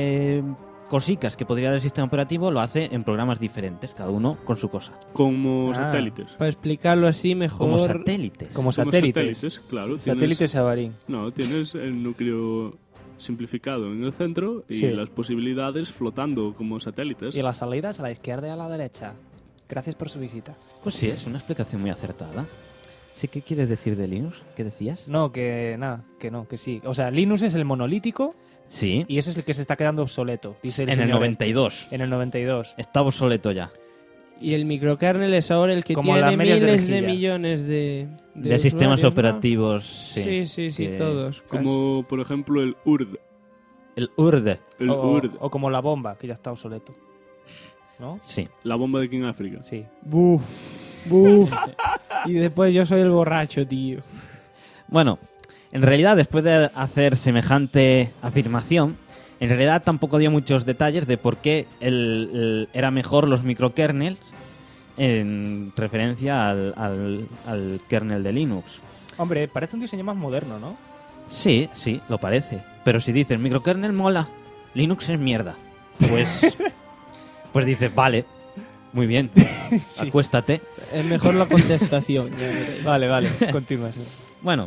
cosicas que podría dar el sistema operativo lo hace en programas diferentes, cada uno con su cosa. Como Ah. satélites. Para explicarlo así mejor. Como satélites. Como Como satélites. claro. Satélites Savarín. No, tienes el núcleo simplificado en el centro y Sí. las posibilidades flotando como satélites. Y las salidas a la izquierda y a la derecha. Gracias por su visita. Pues sí, es una explicación muy acertada. ¿Sí qué quieres decir de Linux? ¿Qué decías? No, que nada, que no, que sí. O sea, Linux es el monolítico Sí, y ese es el que se está quedando obsoleto. Dice en el señor 92. En el 92. Está obsoleto ya. Y el microkernel es ahora el que Como las tiene medias de miles de rejilla. millones De sistemas usuarios, ¿no? operativos. Sí, que- todos. Como, por ejemplo, el URD. El URD. El O, URD. o como la bomba, que ya está obsoleto. ¿No? Sí. La bomba de King África. Sí. Buf. Y después yo soy el borracho, tío. Bueno, en realidad, después de hacer semejante afirmación, en realidad tampoco dio muchos detalles de por qué era mejor los microkernels en referencia al kernel de Linux. Hombre, parece un diseño más moderno, ¿no? Sí, lo parece. Pero si dices microkernel mola, Linux es mierda, pues, pues dices, vale, muy bien, acuéstate. Es mejor la contestación. ya veréis. Vale, continúa. Sí. Bueno,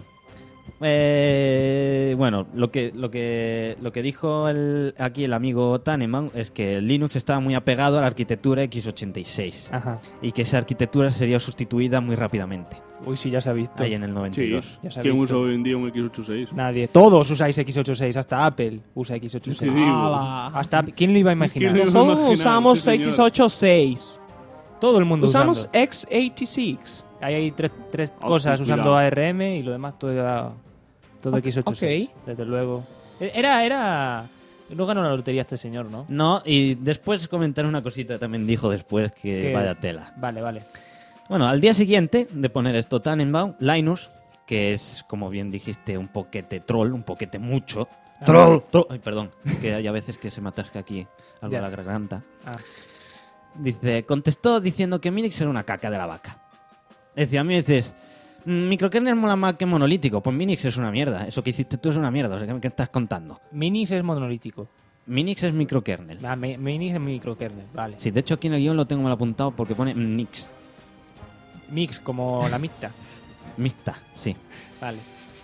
lo que dijo aquí el amigo Tannenbaum es que Linux estaba muy apegado a la arquitectura x86 Ajá. y que esa arquitectura sería sustituida muy rápidamente, Uy, sí, ya se ha visto. ahí en el Sí. 92. Ya se ha ¿Quién visto. usa hoy en día un X86? Nadie. Todos usáis x86, hasta Apple usa x86. Sí, digo. ¡Hala! Hasta ¿Quién lo iba a imaginar? ¿Quién lo iba a Nosotros imaginar? usamos Sí, señor. x86. Todo el mundo Usamos usando. x86. Ahí hay tres Oh, cosas sí, usando cuidado. ARM y lo demás todo x86. Desde luego. No ganó la lotería este señor, ¿no? No, y después comentar una cosita también dijo después que ¿Qué? vaya tela. Vale. Bueno, al día siguiente de poner esto Tannenbaum, Linus, que es, como bien dijiste, un poquete troll, un poquete mucho. Troll. Ay, perdón, que hay a veces que se me atasca aquí algo Ya. en la garganta. Ah. Contestó diciendo que Minix era una caca de la vaca. Es decir, a mí me dices, Microkernel mola más que monolítico. Pues Minix es una mierda. Eso que hiciste tú es una mierda. O sea, ¿qué estás contando? Minix es monolítico. Minix es microkernel. Minix es microkernel, vale. Sí, de hecho aquí en el guión lo tengo mal apuntado porque pone Nix. Mix, como la mixta. Mixta, sí. Vale.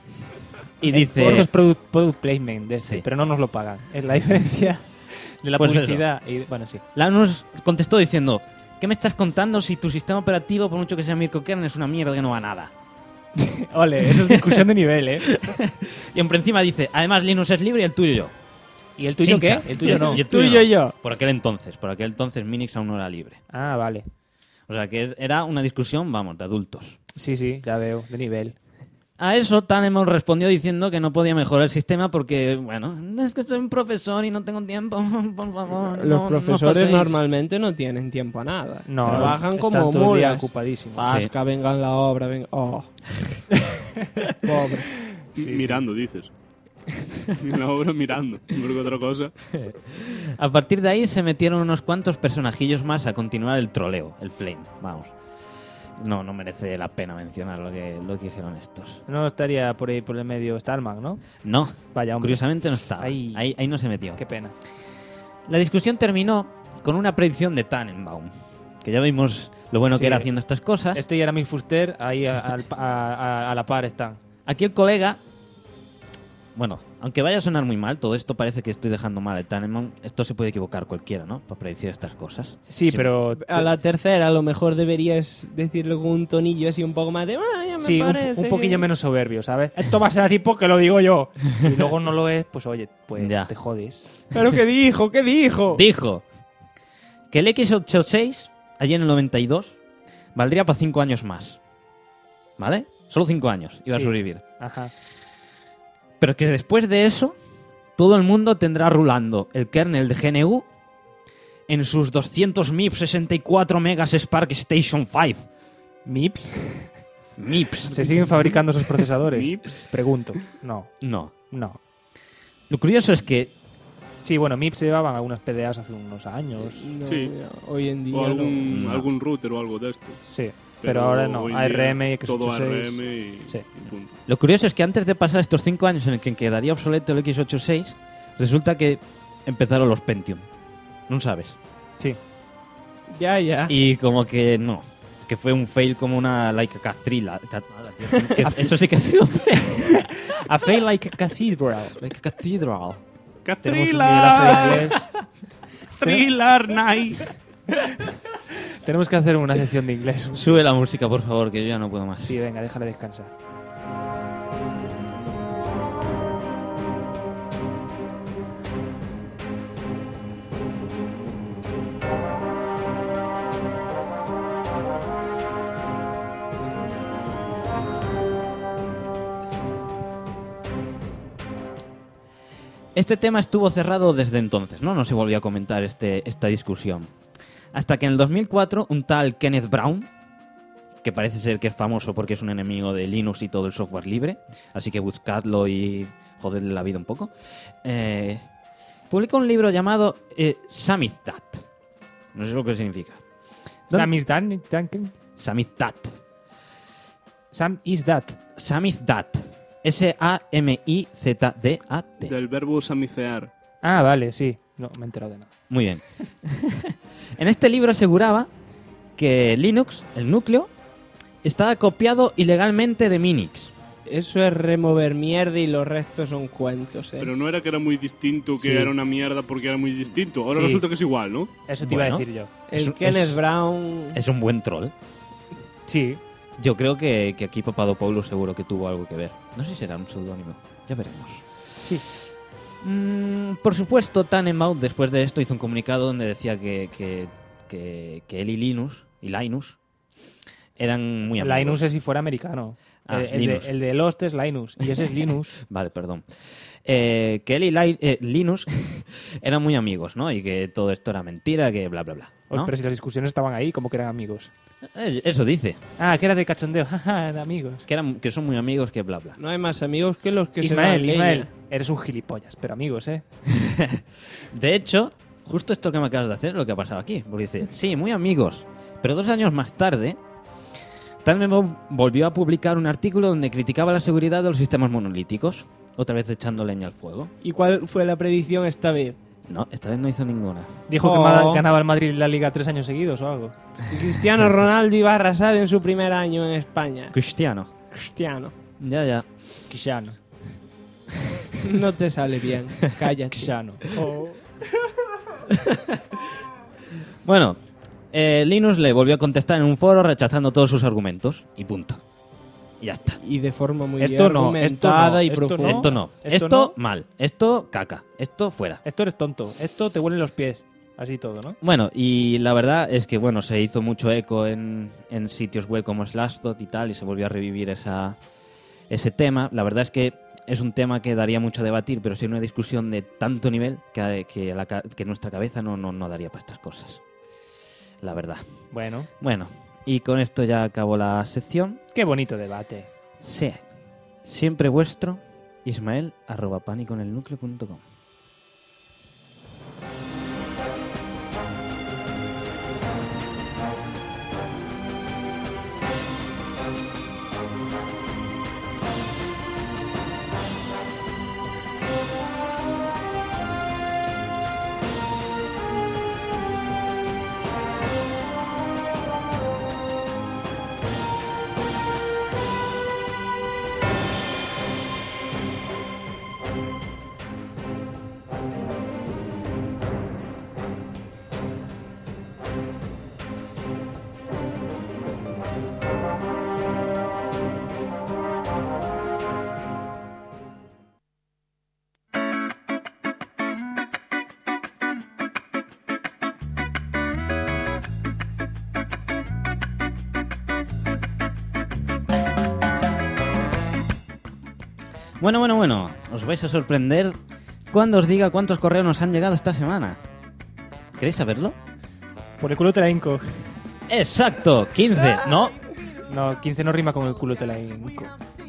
Y dice... Esto es product placement de este, Sí. pero no nos lo pagan. Es la diferencia de la Pues publicidad. Y, bueno, sí. Lanus contestó diciendo: ¿qué me estás contando si tu sistema operativo, por mucho que sea microkernel, es una mierda que no va a nada? Ole, eso es discusión de nivel, ¿eh? Y por encima dice: además Linux es libre y el tuyo yo. ¿Y el tuyo Chincha. qué? El tuyo no. Y el Tuyo no. yo. Por aquel entonces Minix aún no era libre. Ah, vale. O sea que era una discusión, vamos, de adultos. Sí, sí, ya veo, de nivel. A eso Tanemon respondió diciendo que no podía mejorar el sistema porque, bueno, es que soy un profesor y no tengo tiempo, por favor. Los no profesores paséis. normalmente no tienen tiempo a nada. No, Trabajan están como todo el día mulas. ocupadísimos. Fasca, venga en la obra, venga. Oh. Pobre. Mirando, dices. En la obra mirando, no que otra cosa. A partir de ahí se metieron unos cuantos personajillos más a continuar el troleo, el flame, vamos. No merece la pena mencionar lo que hicieron estos. No estaría por ahí por el medio Stallman, ¿no? No, Vaya, hombre. curiosamente no estaba. Ahí. Ahí no se metió. Qué pena. La discusión terminó con una predicción de Tannenbaum, que ya vimos lo bueno Sí. que era haciendo estas cosas. Este y era mi Fuster, ahí a la par están. Aquí el colega, bueno, aunque vaya a sonar muy mal, todo esto parece que estoy dejando mal a Tannenbaum. Esto se puede equivocar cualquiera, ¿no? Para predecir estas cosas. Sí, pero... A la tercera a lo mejor deberías decirlo con un tonillo así un poco más de... "Ah, ya me Sí, parece un poquillo que-". menos soberbio, ¿sabes? Esto va a ser así porque lo digo yo. Y luego no lo es, pues oye, pues Ya. te jodes. ¿Pero qué dijo? ¿Qué dijo? Dijo que el X86, allí en el 92, valdría para 5 años más. ¿Vale? Solo 5 años iba a Sí. sobrevivir. Ajá. Pero que después de eso, todo el mundo tendrá rulando el kernel de GNU en sus 200 MIPS 64 megas Spark Station 5. ¿MIPS? MIPS. ¿Se siguen fabricando esos procesadores? ¿MIPS? Pregunto. No, No. no. Lo curioso es que Sí, bueno, MIPS se llevaban algunas PDAs hace unos años. No, Sí. ya, hoy en día O algún, no. algún router o algo de esto. Sí, pero ahora no. hoy en día ARM y todo X86. ARM y, Sí. y punto. Lo curioso es que antes de pasar estos 5 años en el que quedaría obsoleto el X86, resulta que empezaron los Pentium. ¿No sabes? Sí. Ya. Y como que no. Que fue un fail como una like a cathedral. Eso sí que ha sido fail. A fail like a cathedral. Like a cathedral. Tenemos un nivelazo de inglés. Thriller Night. Tenemos que hacer una sección de inglés. Sube la música, por favor, que yo ya no puedo más. Sí, venga, déjale descansar. Este tema estuvo cerrado desde entonces, ¿no? No se volvió a comentar esta discusión. Hasta que en el 2004 un tal Kenneth Brown, que parece ser que es famoso porque es un enemigo de Linux y todo el software libre, así que buscadlo y joderle la vida un poco, publicó un libro llamado Samizdat. No sé lo que significa. Sam is Duncan. Samizdat. Sam is that. Samizdat. S-A-M-I-Z-D-A-T. Del verbo samicear. Ah, vale, sí. No, me he enterado de nada. Muy bien. En este libro aseguraba que Linux, el núcleo, estaba copiado ilegalmente de Minix. Eso es remover mierda y los restos son cuentos, Pero no era que era muy distinto, que Sí. era una mierda porque era muy distinto. Ahora Sí. resulta que es igual, ¿no? Eso te iba a Bueno. decir yo. El es- Kenneth es- Brown... Es un buen troll. Sí. Yo creo que aquí Papadopoulos seguro que tuvo algo que ver. No sé si será un seudónimo. Ya veremos. Sí. Por supuesto, Tannenbaum después de esto hizo un comunicado donde decía que él y Linus eran muy amigos. Linus es si fuera americano. Ah, el Linus. de Lost es Linus. Y ese es Linus. Vale, perdón. Que él y Linus eran muy amigos, ¿no? Y que todo esto era mentira, que bla, bla, bla. ¿no? Pero si las discusiones estaban ahí, como que eran amigos. Eso dice. Ah, que era de cachondeo. Jaja, de amigos. Que son muy amigos, que bla, bla. No hay más amigos que los que Ismael, se dan Ismael. leña. Eres un gilipollas, pero amigos, ¿eh? De hecho, justo esto que me acabas de hacer es lo que ha pasado aquí. Porque dice, sí, muy amigos. Pero 2 años más tarde, Talmebo volvió a publicar un artículo donde criticaba la seguridad de los sistemas monolíticos, otra vez echando leña al fuego. ¿Y cuál fue la predicción esta vez? No, esta vez no hizo ninguna. Dijo que Oh. ganaba el Madrid la Liga 3 años seguidos o algo. Cristiano Ronaldo iba a arrasar en su primer año en España. Cristiano. Cristiano. Ya. Cristiano. No te sale bien. Cállate. Cristiano. Bueno, Linus le volvió a contestar en un foro rechazando todos sus argumentos. Y punto. Y ya está. Y de forma muy Esto no, argumentada y esto no, profunda. Esto no. Esto Esto no. mal. Esto caca. Esto fuera. Esto eres tonto. Esto te huelen los pies. Así todo, ¿no? Bueno, y la verdad es que bueno, se hizo mucho eco en sitios web como Slashdot y tal, y se volvió a revivir ese tema. La verdad es que es un tema que daría mucho a debatir, pero sí una discusión de tanto nivel que nuestra cabeza no daría para estas cosas. La verdad. Bueno, Bueno, y con esto ya acabó la sección. qué bonito debate. Sí. Siempre vuestro, ismael@paniconelnucleo.com. Bueno. Os vais a sorprender cuando os diga cuántos correos nos han llegado esta semana. ¿Queréis saberlo? Por el culo te la hinco. ¡Exacto! 15. No, No, 15 no rima con el culo te la hinco.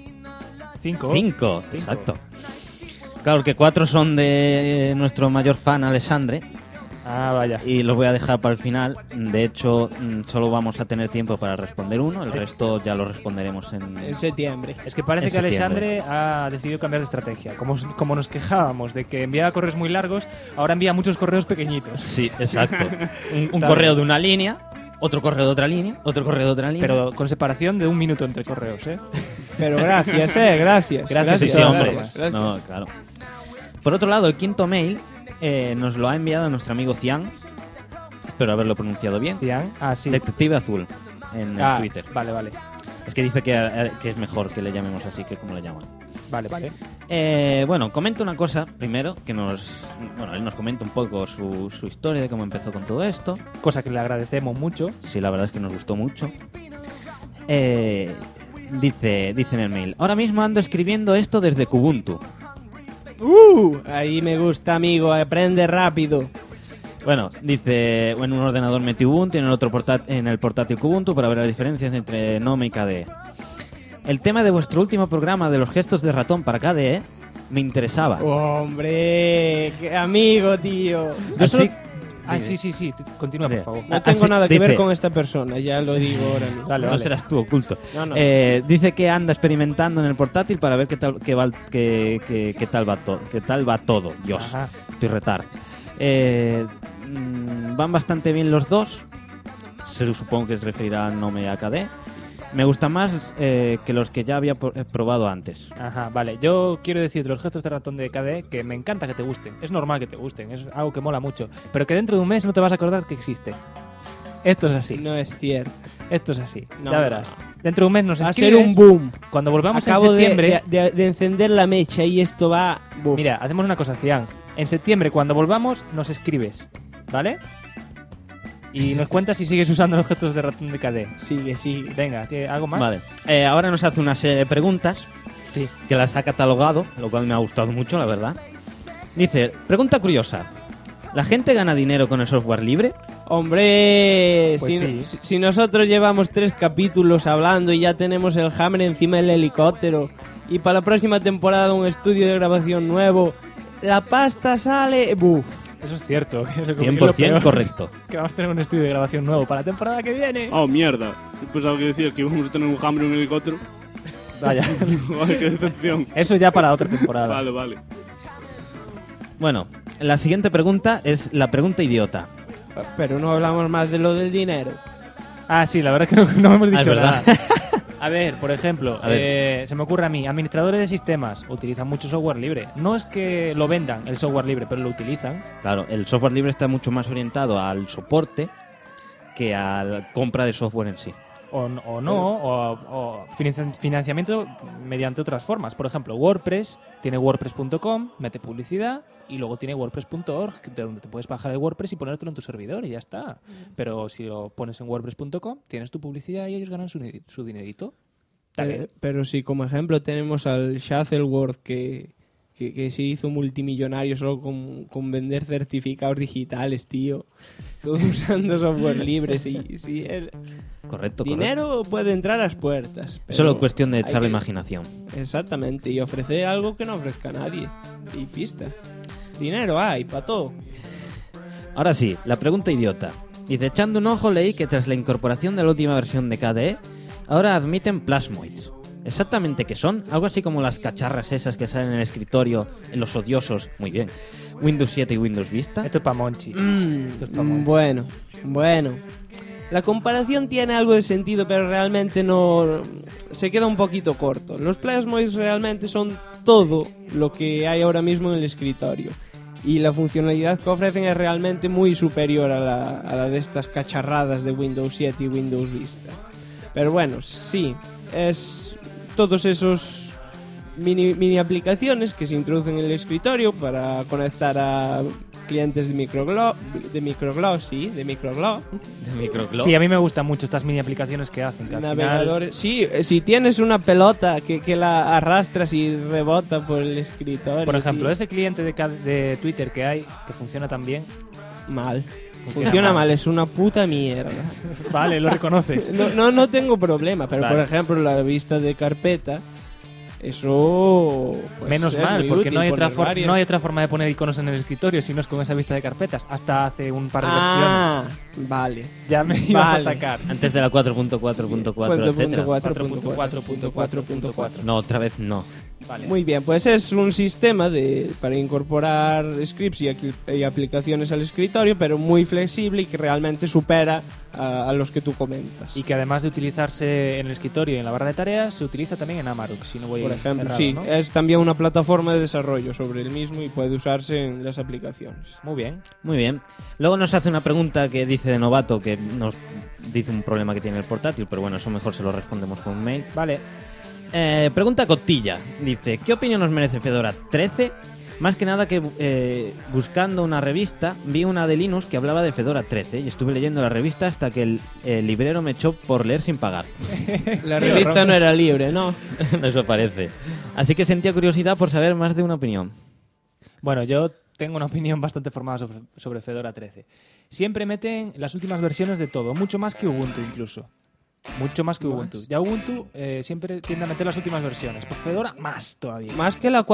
5. 5. Exacto. Claro que 4 son de nuestro mayor fan, Alexandre. Ah, vaya. Y los voy a dejar para el final. De hecho, solo vamos a tener tiempo para responder uno. El resto ya lo responderemos En septiembre. Es que parece En que Alexandre ha decidido cambiar de estrategia. Como nos quejábamos de que enviaba correos muy largos, ahora envía muchos correos pequeñitos. Sí, exacto. un Tal correo vez. de una línea, otro correo de otra línea, otro correo de otra línea. Pero con separación de 1 minuto entre correos, ¿eh? Pero gracias, gracias. Gracias, Sí, de sí, todas hombre. formas. Gracias. No, claro. Por otro lado, el quinto mail nos lo ha enviado nuestro amigo Cian. Espero haberlo pronunciado bien. Cian. Ah, sí. Detective Azul en Ah, Twitter. Vale. Es que dice que es mejor que le llamemos así que como le llaman. Vale. Bueno, comento una cosa primero, que él nos comenta un poco su historia de cómo empezó con todo esto. Cosa que le agradecemos mucho. Sí, la verdad es que nos gustó mucho. Dice en el mail: ahora mismo ando escribiendo esto desde Kubuntu. Ahí me gusta, amigo. Aprende rápido. Bueno, dice, en un ordenador metí Ubuntu y en el otro en el portátil Kubuntu para ver las diferencias entre Nome y KDE. El tema de vuestro último programa de los gestos de ratón para KDE me interesaba. Hombre, qué amigo, tío. Yo solo- Así- Ah, sí. Continúa, por favor. No tengo Así- nada que ver dice- con esta persona, ya lo digo ahora mismo. Vale, no vale. serás tú, oculto. No. Dice que anda experimentando en el portátil para ver qué tal va todo. Dios, Ajá. estoy retar. Van bastante bien los dos. Se supongo que se referirá a Nome y a KDE. Me gustan más que los que ya había probado antes. Ajá, vale. Yo quiero decir de los gestos de ratón de KDE que me encanta que te gusten. Es normal que te gusten, es algo que mola mucho. Pero que dentro de un mes no te vas a acordar que existe. Esto es así. No es cierto. Esto es así. No, ya no, verás. Dentro de un mes nos Va a escribes. ser un boom. Cuando volvamos Acabo en septiembre... de encender la mecha y esto va... boom. Mira, hacemos una cosa, Cian. En septiembre, cuando volvamos, nos escribes. ¿Vale? Y nos cuentas si sigues usando los gestos de ratón de KDE. Sigue. Venga, ¿algo más? Vale. Ahora nos hace una serie de preguntas Sí. que las ha catalogado, lo cual me ha gustado mucho, la verdad. Dice, pregunta curiosa. ¿La gente gana dinero con el software libre? Hombre, Pues si, sí. si nosotros llevamos 3 capítulos hablando y ya tenemos el Hammer encima del helicóptero y para la próxima temporada un estudio de grabación nuevo, la pasta sale... Buf. Eso es cierto. Que es lo 100% correcto. Que vamos a tener un estudio de grabación nuevo para la temporada que viene. Oh, mierda. Pues algo que decir que íbamos a tener un hambre en el helicóptero. Vaya. Ay, qué decepción. Eso ya para otra temporada. Vale. Bueno, la siguiente pregunta es la pregunta idiota. Pero no hablamos más de lo del dinero. Ah, sí, la verdad es que no hemos Ah, es dicho verdad. nada. A ver, por ejemplo, A ver. se me ocurre a mí, administradores de sistemas utilizan mucho software libre. No es que lo vendan el software libre, pero lo utilizan. Claro, el software libre está mucho más orientado al soporte que a la compra de software en sí. O financiamiento mediante otras formas. Por ejemplo, WordPress tiene WordPress.com, mete publicidad y luego tiene WordPress.org, donde te puedes bajar el WordPress y ponértelo en tu servidor y ya está. Pero si lo pones en WordPress.com, tienes tu publicidad y ellos ganan su dinerito. Está bien. Pero si como ejemplo tenemos al Shuttleworth que se hizo multimillonario solo con vender certificados digitales, tío. Todo usando software libre. Sí, el Correcto, dinero puede entrar a las puertas. Es pero solo cuestión de hay echarle que- imaginación. Exactamente, y ofrecer algo que no ofrezca nadie. Y pista. Dinero hay, para todo. Ahora sí, la pregunta idiota. Dice, echando un ojo leí que tras la incorporación de la última versión de KDE, ahora admiten Plasmoids. ¿Exactamente qué son? Algo así como las cacharras esas que salen en el escritorio, en los odiosos, muy bien, Windows 7 y Windows Vista. Esto es para Monchi. Esto es pa' Monchi. Bueno. La comparación tiene algo de sentido, pero realmente no... Se queda un poquito corto. Los Plasmoids realmente son todo lo que hay ahora mismo en el escritorio. Y la funcionalidad que ofrecen es realmente muy superior a la de estas cacharradas de Windows 7 y Windows Vista. Pero bueno, sí, es todos esos mini aplicaciones que se introducen en el escritorio para conectar a clientes de microglow. De microglow. Sí, a mí me gustan mucho estas mini aplicaciones que hacen. Que al final- Navegadores. Sí, si tienes una pelota que la arrastras y rebota por el escritorio. por ejemplo, sí. ese cliente de Twitter que hay, que funciona tan bien. Mal. Funciona Funciona mal. mal, es una puta mierda. Vale, lo reconoces. No tengo problema, pero Vale. por ejemplo la vista de carpeta, eso pues, Menos es mal, muy porque útil, no hay poner varias. no hay otra forma de poner iconos en el escritorio si no es con esa vista de carpetas. Hasta hace un par de Ah, versiones. vale. Ya me ibas a Vale. atacar. Antes de la 4.4.4, etc. 4.4.4.4. No, otra vez no. Vale. Muy bien, pues es un sistema para incorporar scripts y aplicaciones al escritorio, pero muy flexible y que realmente supera a los que tú comentas. Y que además de utilizarse en el escritorio y en la barra de tareas, se utiliza también en Amarok, si no voy Por ejemplo, errado, sí, ¿no? es también una plataforma de desarrollo sobre el mismo y puede usarse en las aplicaciones. Muy bien. Muy bien. Luego nos hace una pregunta que dice de novato, que nos dice un problema que tiene el portátil, pero bueno, eso mejor se lo respondemos con un mail. Vale. Pregunta Cotilla. Dice, ¿qué opinión nos merece Fedora 13? Más que nada que buscando una revista vi una de Linux que hablaba de Fedora 13 y estuve leyendo la revista hasta que el librero me echó por leer sin pagar. La revista no era libre, ¿no? Eso parece. Así que sentía curiosidad por saber más de una opinión. Bueno, yo tengo una opinión bastante formada sobre Fedora 13. Siempre meten las últimas versiones de todo, mucho más que Ubuntu incluso. Mucho más que Ubuntu. Ya Ubuntu siempre tiende a meter las últimas versiones. Pues Fedora más todavía. Más que la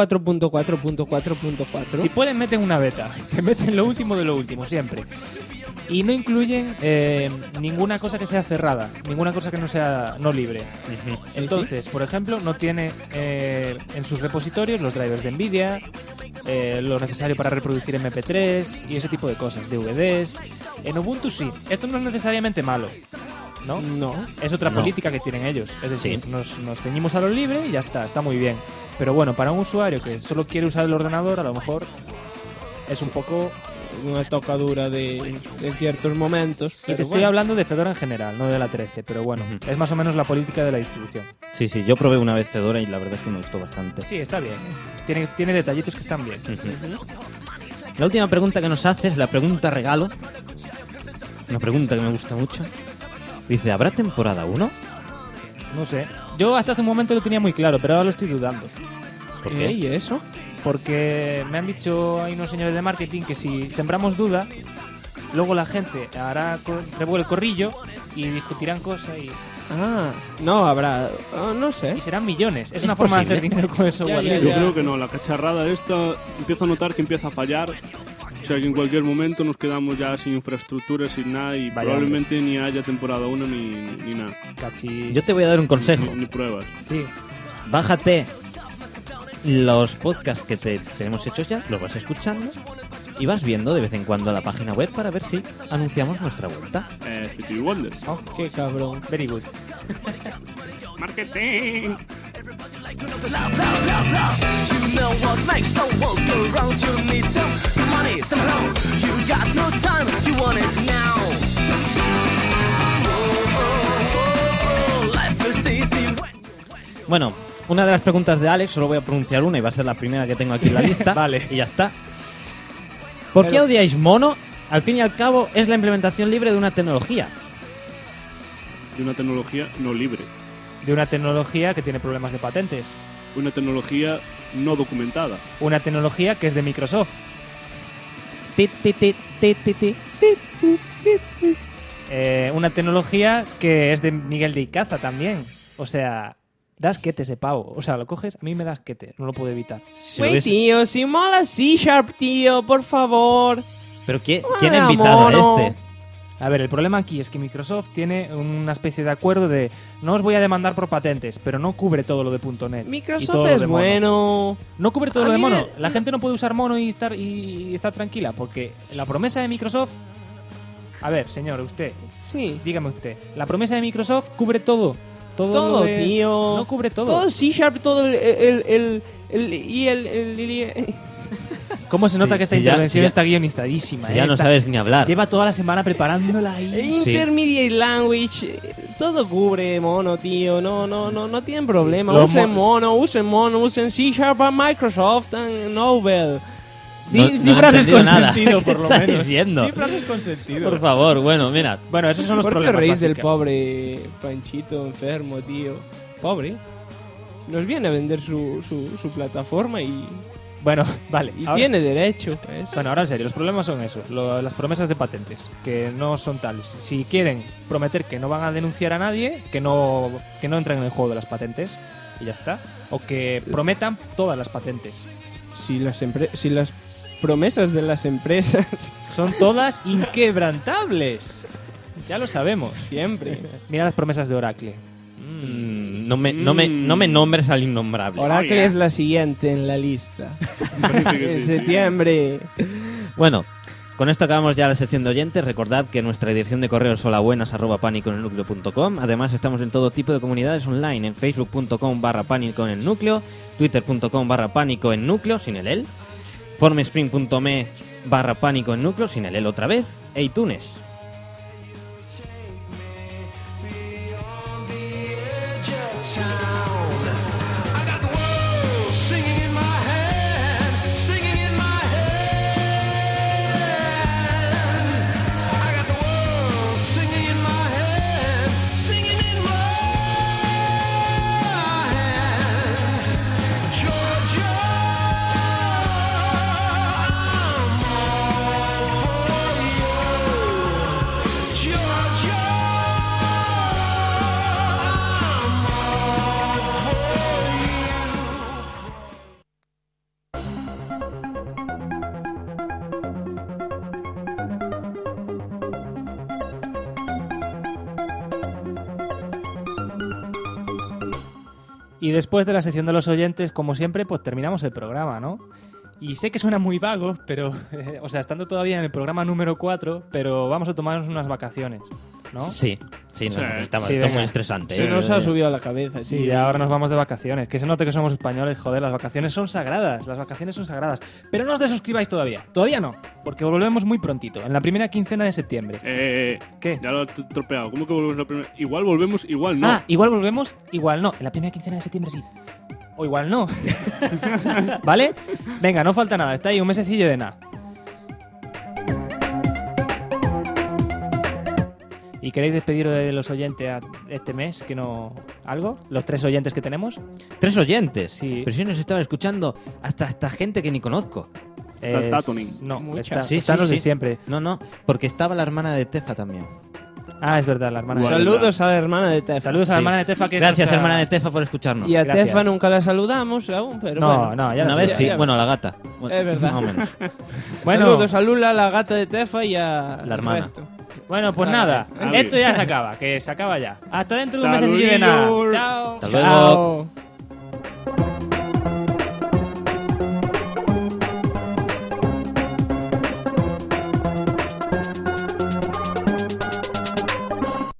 4.4.4.4. Si pueden, meten una beta. Te meten lo último de lo último, siempre. Y no incluyen ninguna cosa que sea cerrada, ninguna cosa que no sea no libre. Entonces, por ejemplo, no tiene en sus repositorios los drivers de NVIDIA, lo necesario para reproducir MP3 y ese tipo de cosas, DVDs. En Ubuntu sí. Esto no es necesariamente malo, ¿no? No. Es otra No. política que tienen ellos. Es decir, nos ceñimos a lo libre y ya está muy bien. Pero bueno, para un usuario que solo quiere usar el ordenador, a lo mejor es un poco... Una tocadura en ciertos momentos. Y pero te estoy bueno. hablando de Fedora en general, no de la 13, pero bueno, Ujú. es más o menos la política de la distribución. Sí, yo probé una vez Fedora y la verdad es que me gustó bastante. Sí, está bien. Tiene detallitos que están bien. La última pregunta que nos hace es la pregunta regalo. Una pregunta que me gusta mucho. Dice, ¿habrá temporada 1? No sé. Yo hasta hace un momento lo tenía muy claro, pero ahora lo estoy dudando. ¿Por qué? ¿Y eso? Porque me han dicho, hay unos señores de marketing, que si sembramos duda, luego la gente revuelve el corrillo y discutirán cosas y No, habrá... no sé. y serán millones. Es Es una forma de posible. hacer dinero con el software Ya, libre. Yo creo que no, la cacharrada esta empiezo a notar que empieza a fallar. sea que en cualquier momento nos quedamos ya sin infraestructura, sin nada y Vaya probablemente ni haya temporada 1 ni nada. Cachis. Yo te voy a dar un consejo. Ni pruebas. Sí. Bájate los podcasts que tenemos hechos ya, los vas escuchando y vas viendo de vez en cuando la página web para ver si anunciamos nuestra vuelta. City Wonders. Oh, qué cabrón. Very good. ¡Marketing! You know what makes the world go round. You need some money, some help. You got no time, you want it now. Life is easy when Bueno, una de las preguntas de Alex, solo voy a pronunciar una y va a ser la primera que tengo aquí en la lista. Vale. Y ya está. ¿Por qué odiáis Mono? Al fin y al cabo es la implementación libre de una tecnología. De una tecnología no libre. De una tecnología que tiene problemas de patentes. Una tecnología no documentada. Una tecnología que es de Microsoft. Ti, ti, ti, ti, ti, ti. Una tecnología que es de Miguel de Icaza también. O sea, da asquete ese pavo. O sea, lo coges, a mí me da asquete. No lo puedo evitar. Si lo Güey, ves- tío, si mola C#, tío, por favor. ¿Pero quién Vaya ha invitado mono. a este? A ver, el problema aquí es que Microsoft tiene una especie de acuerdo de no os voy a demandar por patentes, pero no cubre todo lo de .NET. y todo Microsoft lo es de Mono. bueno. No cubre todo A lo de mí Mono. me- La gente no puede usar Mono y estar tranquila, porque la promesa de Microsoft... A ver, señor, usted, Sí. dígame usted. La promesa de Microsoft cubre todo. Todo, lo de- tío. No cubre todo. Todo C#, todo el ¿Cómo se nota Sí, que esta sí, ya- intervención sí, ya- está guionizadísima? Si ya no Está- sabes ni hablar. Lleva toda la semana preparándola ahí. Sí. Intermediate language, todo cubre Mono, tío. No tienen problema. Los Usen Mono, usen C# a Microsoft and Nobel. Di, No- di no he frases entendido con nada. sentido, ¿Qué por lo estás menos. diciendo? Di frases con sentido. Por favor, bueno, mira. Bueno, esos son los ¿Por qué problemas. reís del básicamente. pobre Panchito enfermo, tío? Pobre. Nos viene a vender su plataforma y Bueno, vale. ahora- tiene derecho. ¿ves? Bueno, ahora en serio, los problemas son eso, las promesas de patentes, que no son tales. Si quieren prometer que no van a denunciar a nadie, que no entren en el juego de las patentes, y ya está. O que prometan todas las patentes. Si las promesas de las empresas Son todas inquebrantables. Ya lo sabemos. siempre. Mira las promesas de Oracle. No me nombres al innombrable. Oracle yeah. es la siguiente en la lista. Parece que En sí, sí. septiembre. Bueno, con esto acabamos ya la sección de oyentes. Recordad que nuestra dirección de correo es holabuenas@paniconelnucleo.com. Además estamos en todo tipo de comunidades online, en facebook.com/paniconelnucleo, twitter.com/panicoennúcleo sin el el, formspring.me/panicoennúcleo sin el el otra vez, e iTunes. I got the world singing in my head, singing in my head. I got the world singing in my head, singing in my head. Georgia, I'm all for you. Georgia, I'm all for you. Y después de la sección de los oyentes, como siempre, pues terminamos el programa, ¿no? Y sé que suena muy vago, pero, o sea, estando todavía en el programa número 4, pero vamos a tomarnos unas vacaciones, ¿no? Sí, no, Sí. estamos, Sí, esto es venga. muy estresante. Se nos ha subido a la cabeza. Sí, tío. y ahora nos vamos de vacaciones. Que se note que somos españoles, joder, las vacaciones son sagradas. Las vacaciones son sagradas. Pero no os desuscribáis todavía. Todavía no, porque volvemos muy prontito, en la primera quincena de septiembre. ¿Qué? Ya lo he tropeado. ¿Cómo que volvemos la primera? Igual volvemos, igual no. Ah, igual volvemos, igual no. En la primera quincena de septiembre sí. O igual no. ¿Vale? Venga, no falta nada. Está ahí un mesecillo de nada. ¿Y queréis despediros de los oyentes a este mes? ¿Que no? ¿Algo? ¿Los 3 oyentes que tenemos? 3 oyentes. Sí. Pero si nos estaba escuchando hasta esta gente que ni conozco. Está Tatoning. No, Mucha. está, Sí, están sí, los de sí. siempre. No, porque estaba la hermana de Tefa también. Ah, es verdad, la hermana de Saludos a la hermana de Tefa. Saludos a la hermana de Tefa, que es Gracias, nuestra- hermana de Tefa, por escucharnos. Y a Gracias. Tefa nunca la saludamos aún, pero No, bueno. no, ya Una lo vez sé, sí, ya- bueno, la gata. Bueno, Es verdad. Más o menos. Bueno. Saludos a Lula, la gata de Tefa y a La hermana. resto. Bueno, pues Vale. nada, Vale. esto ya se acaba, que se acaba ya. Hasta dentro de un Hasta mesecillo de nada. luego. Chao. Hasta luego. Chao.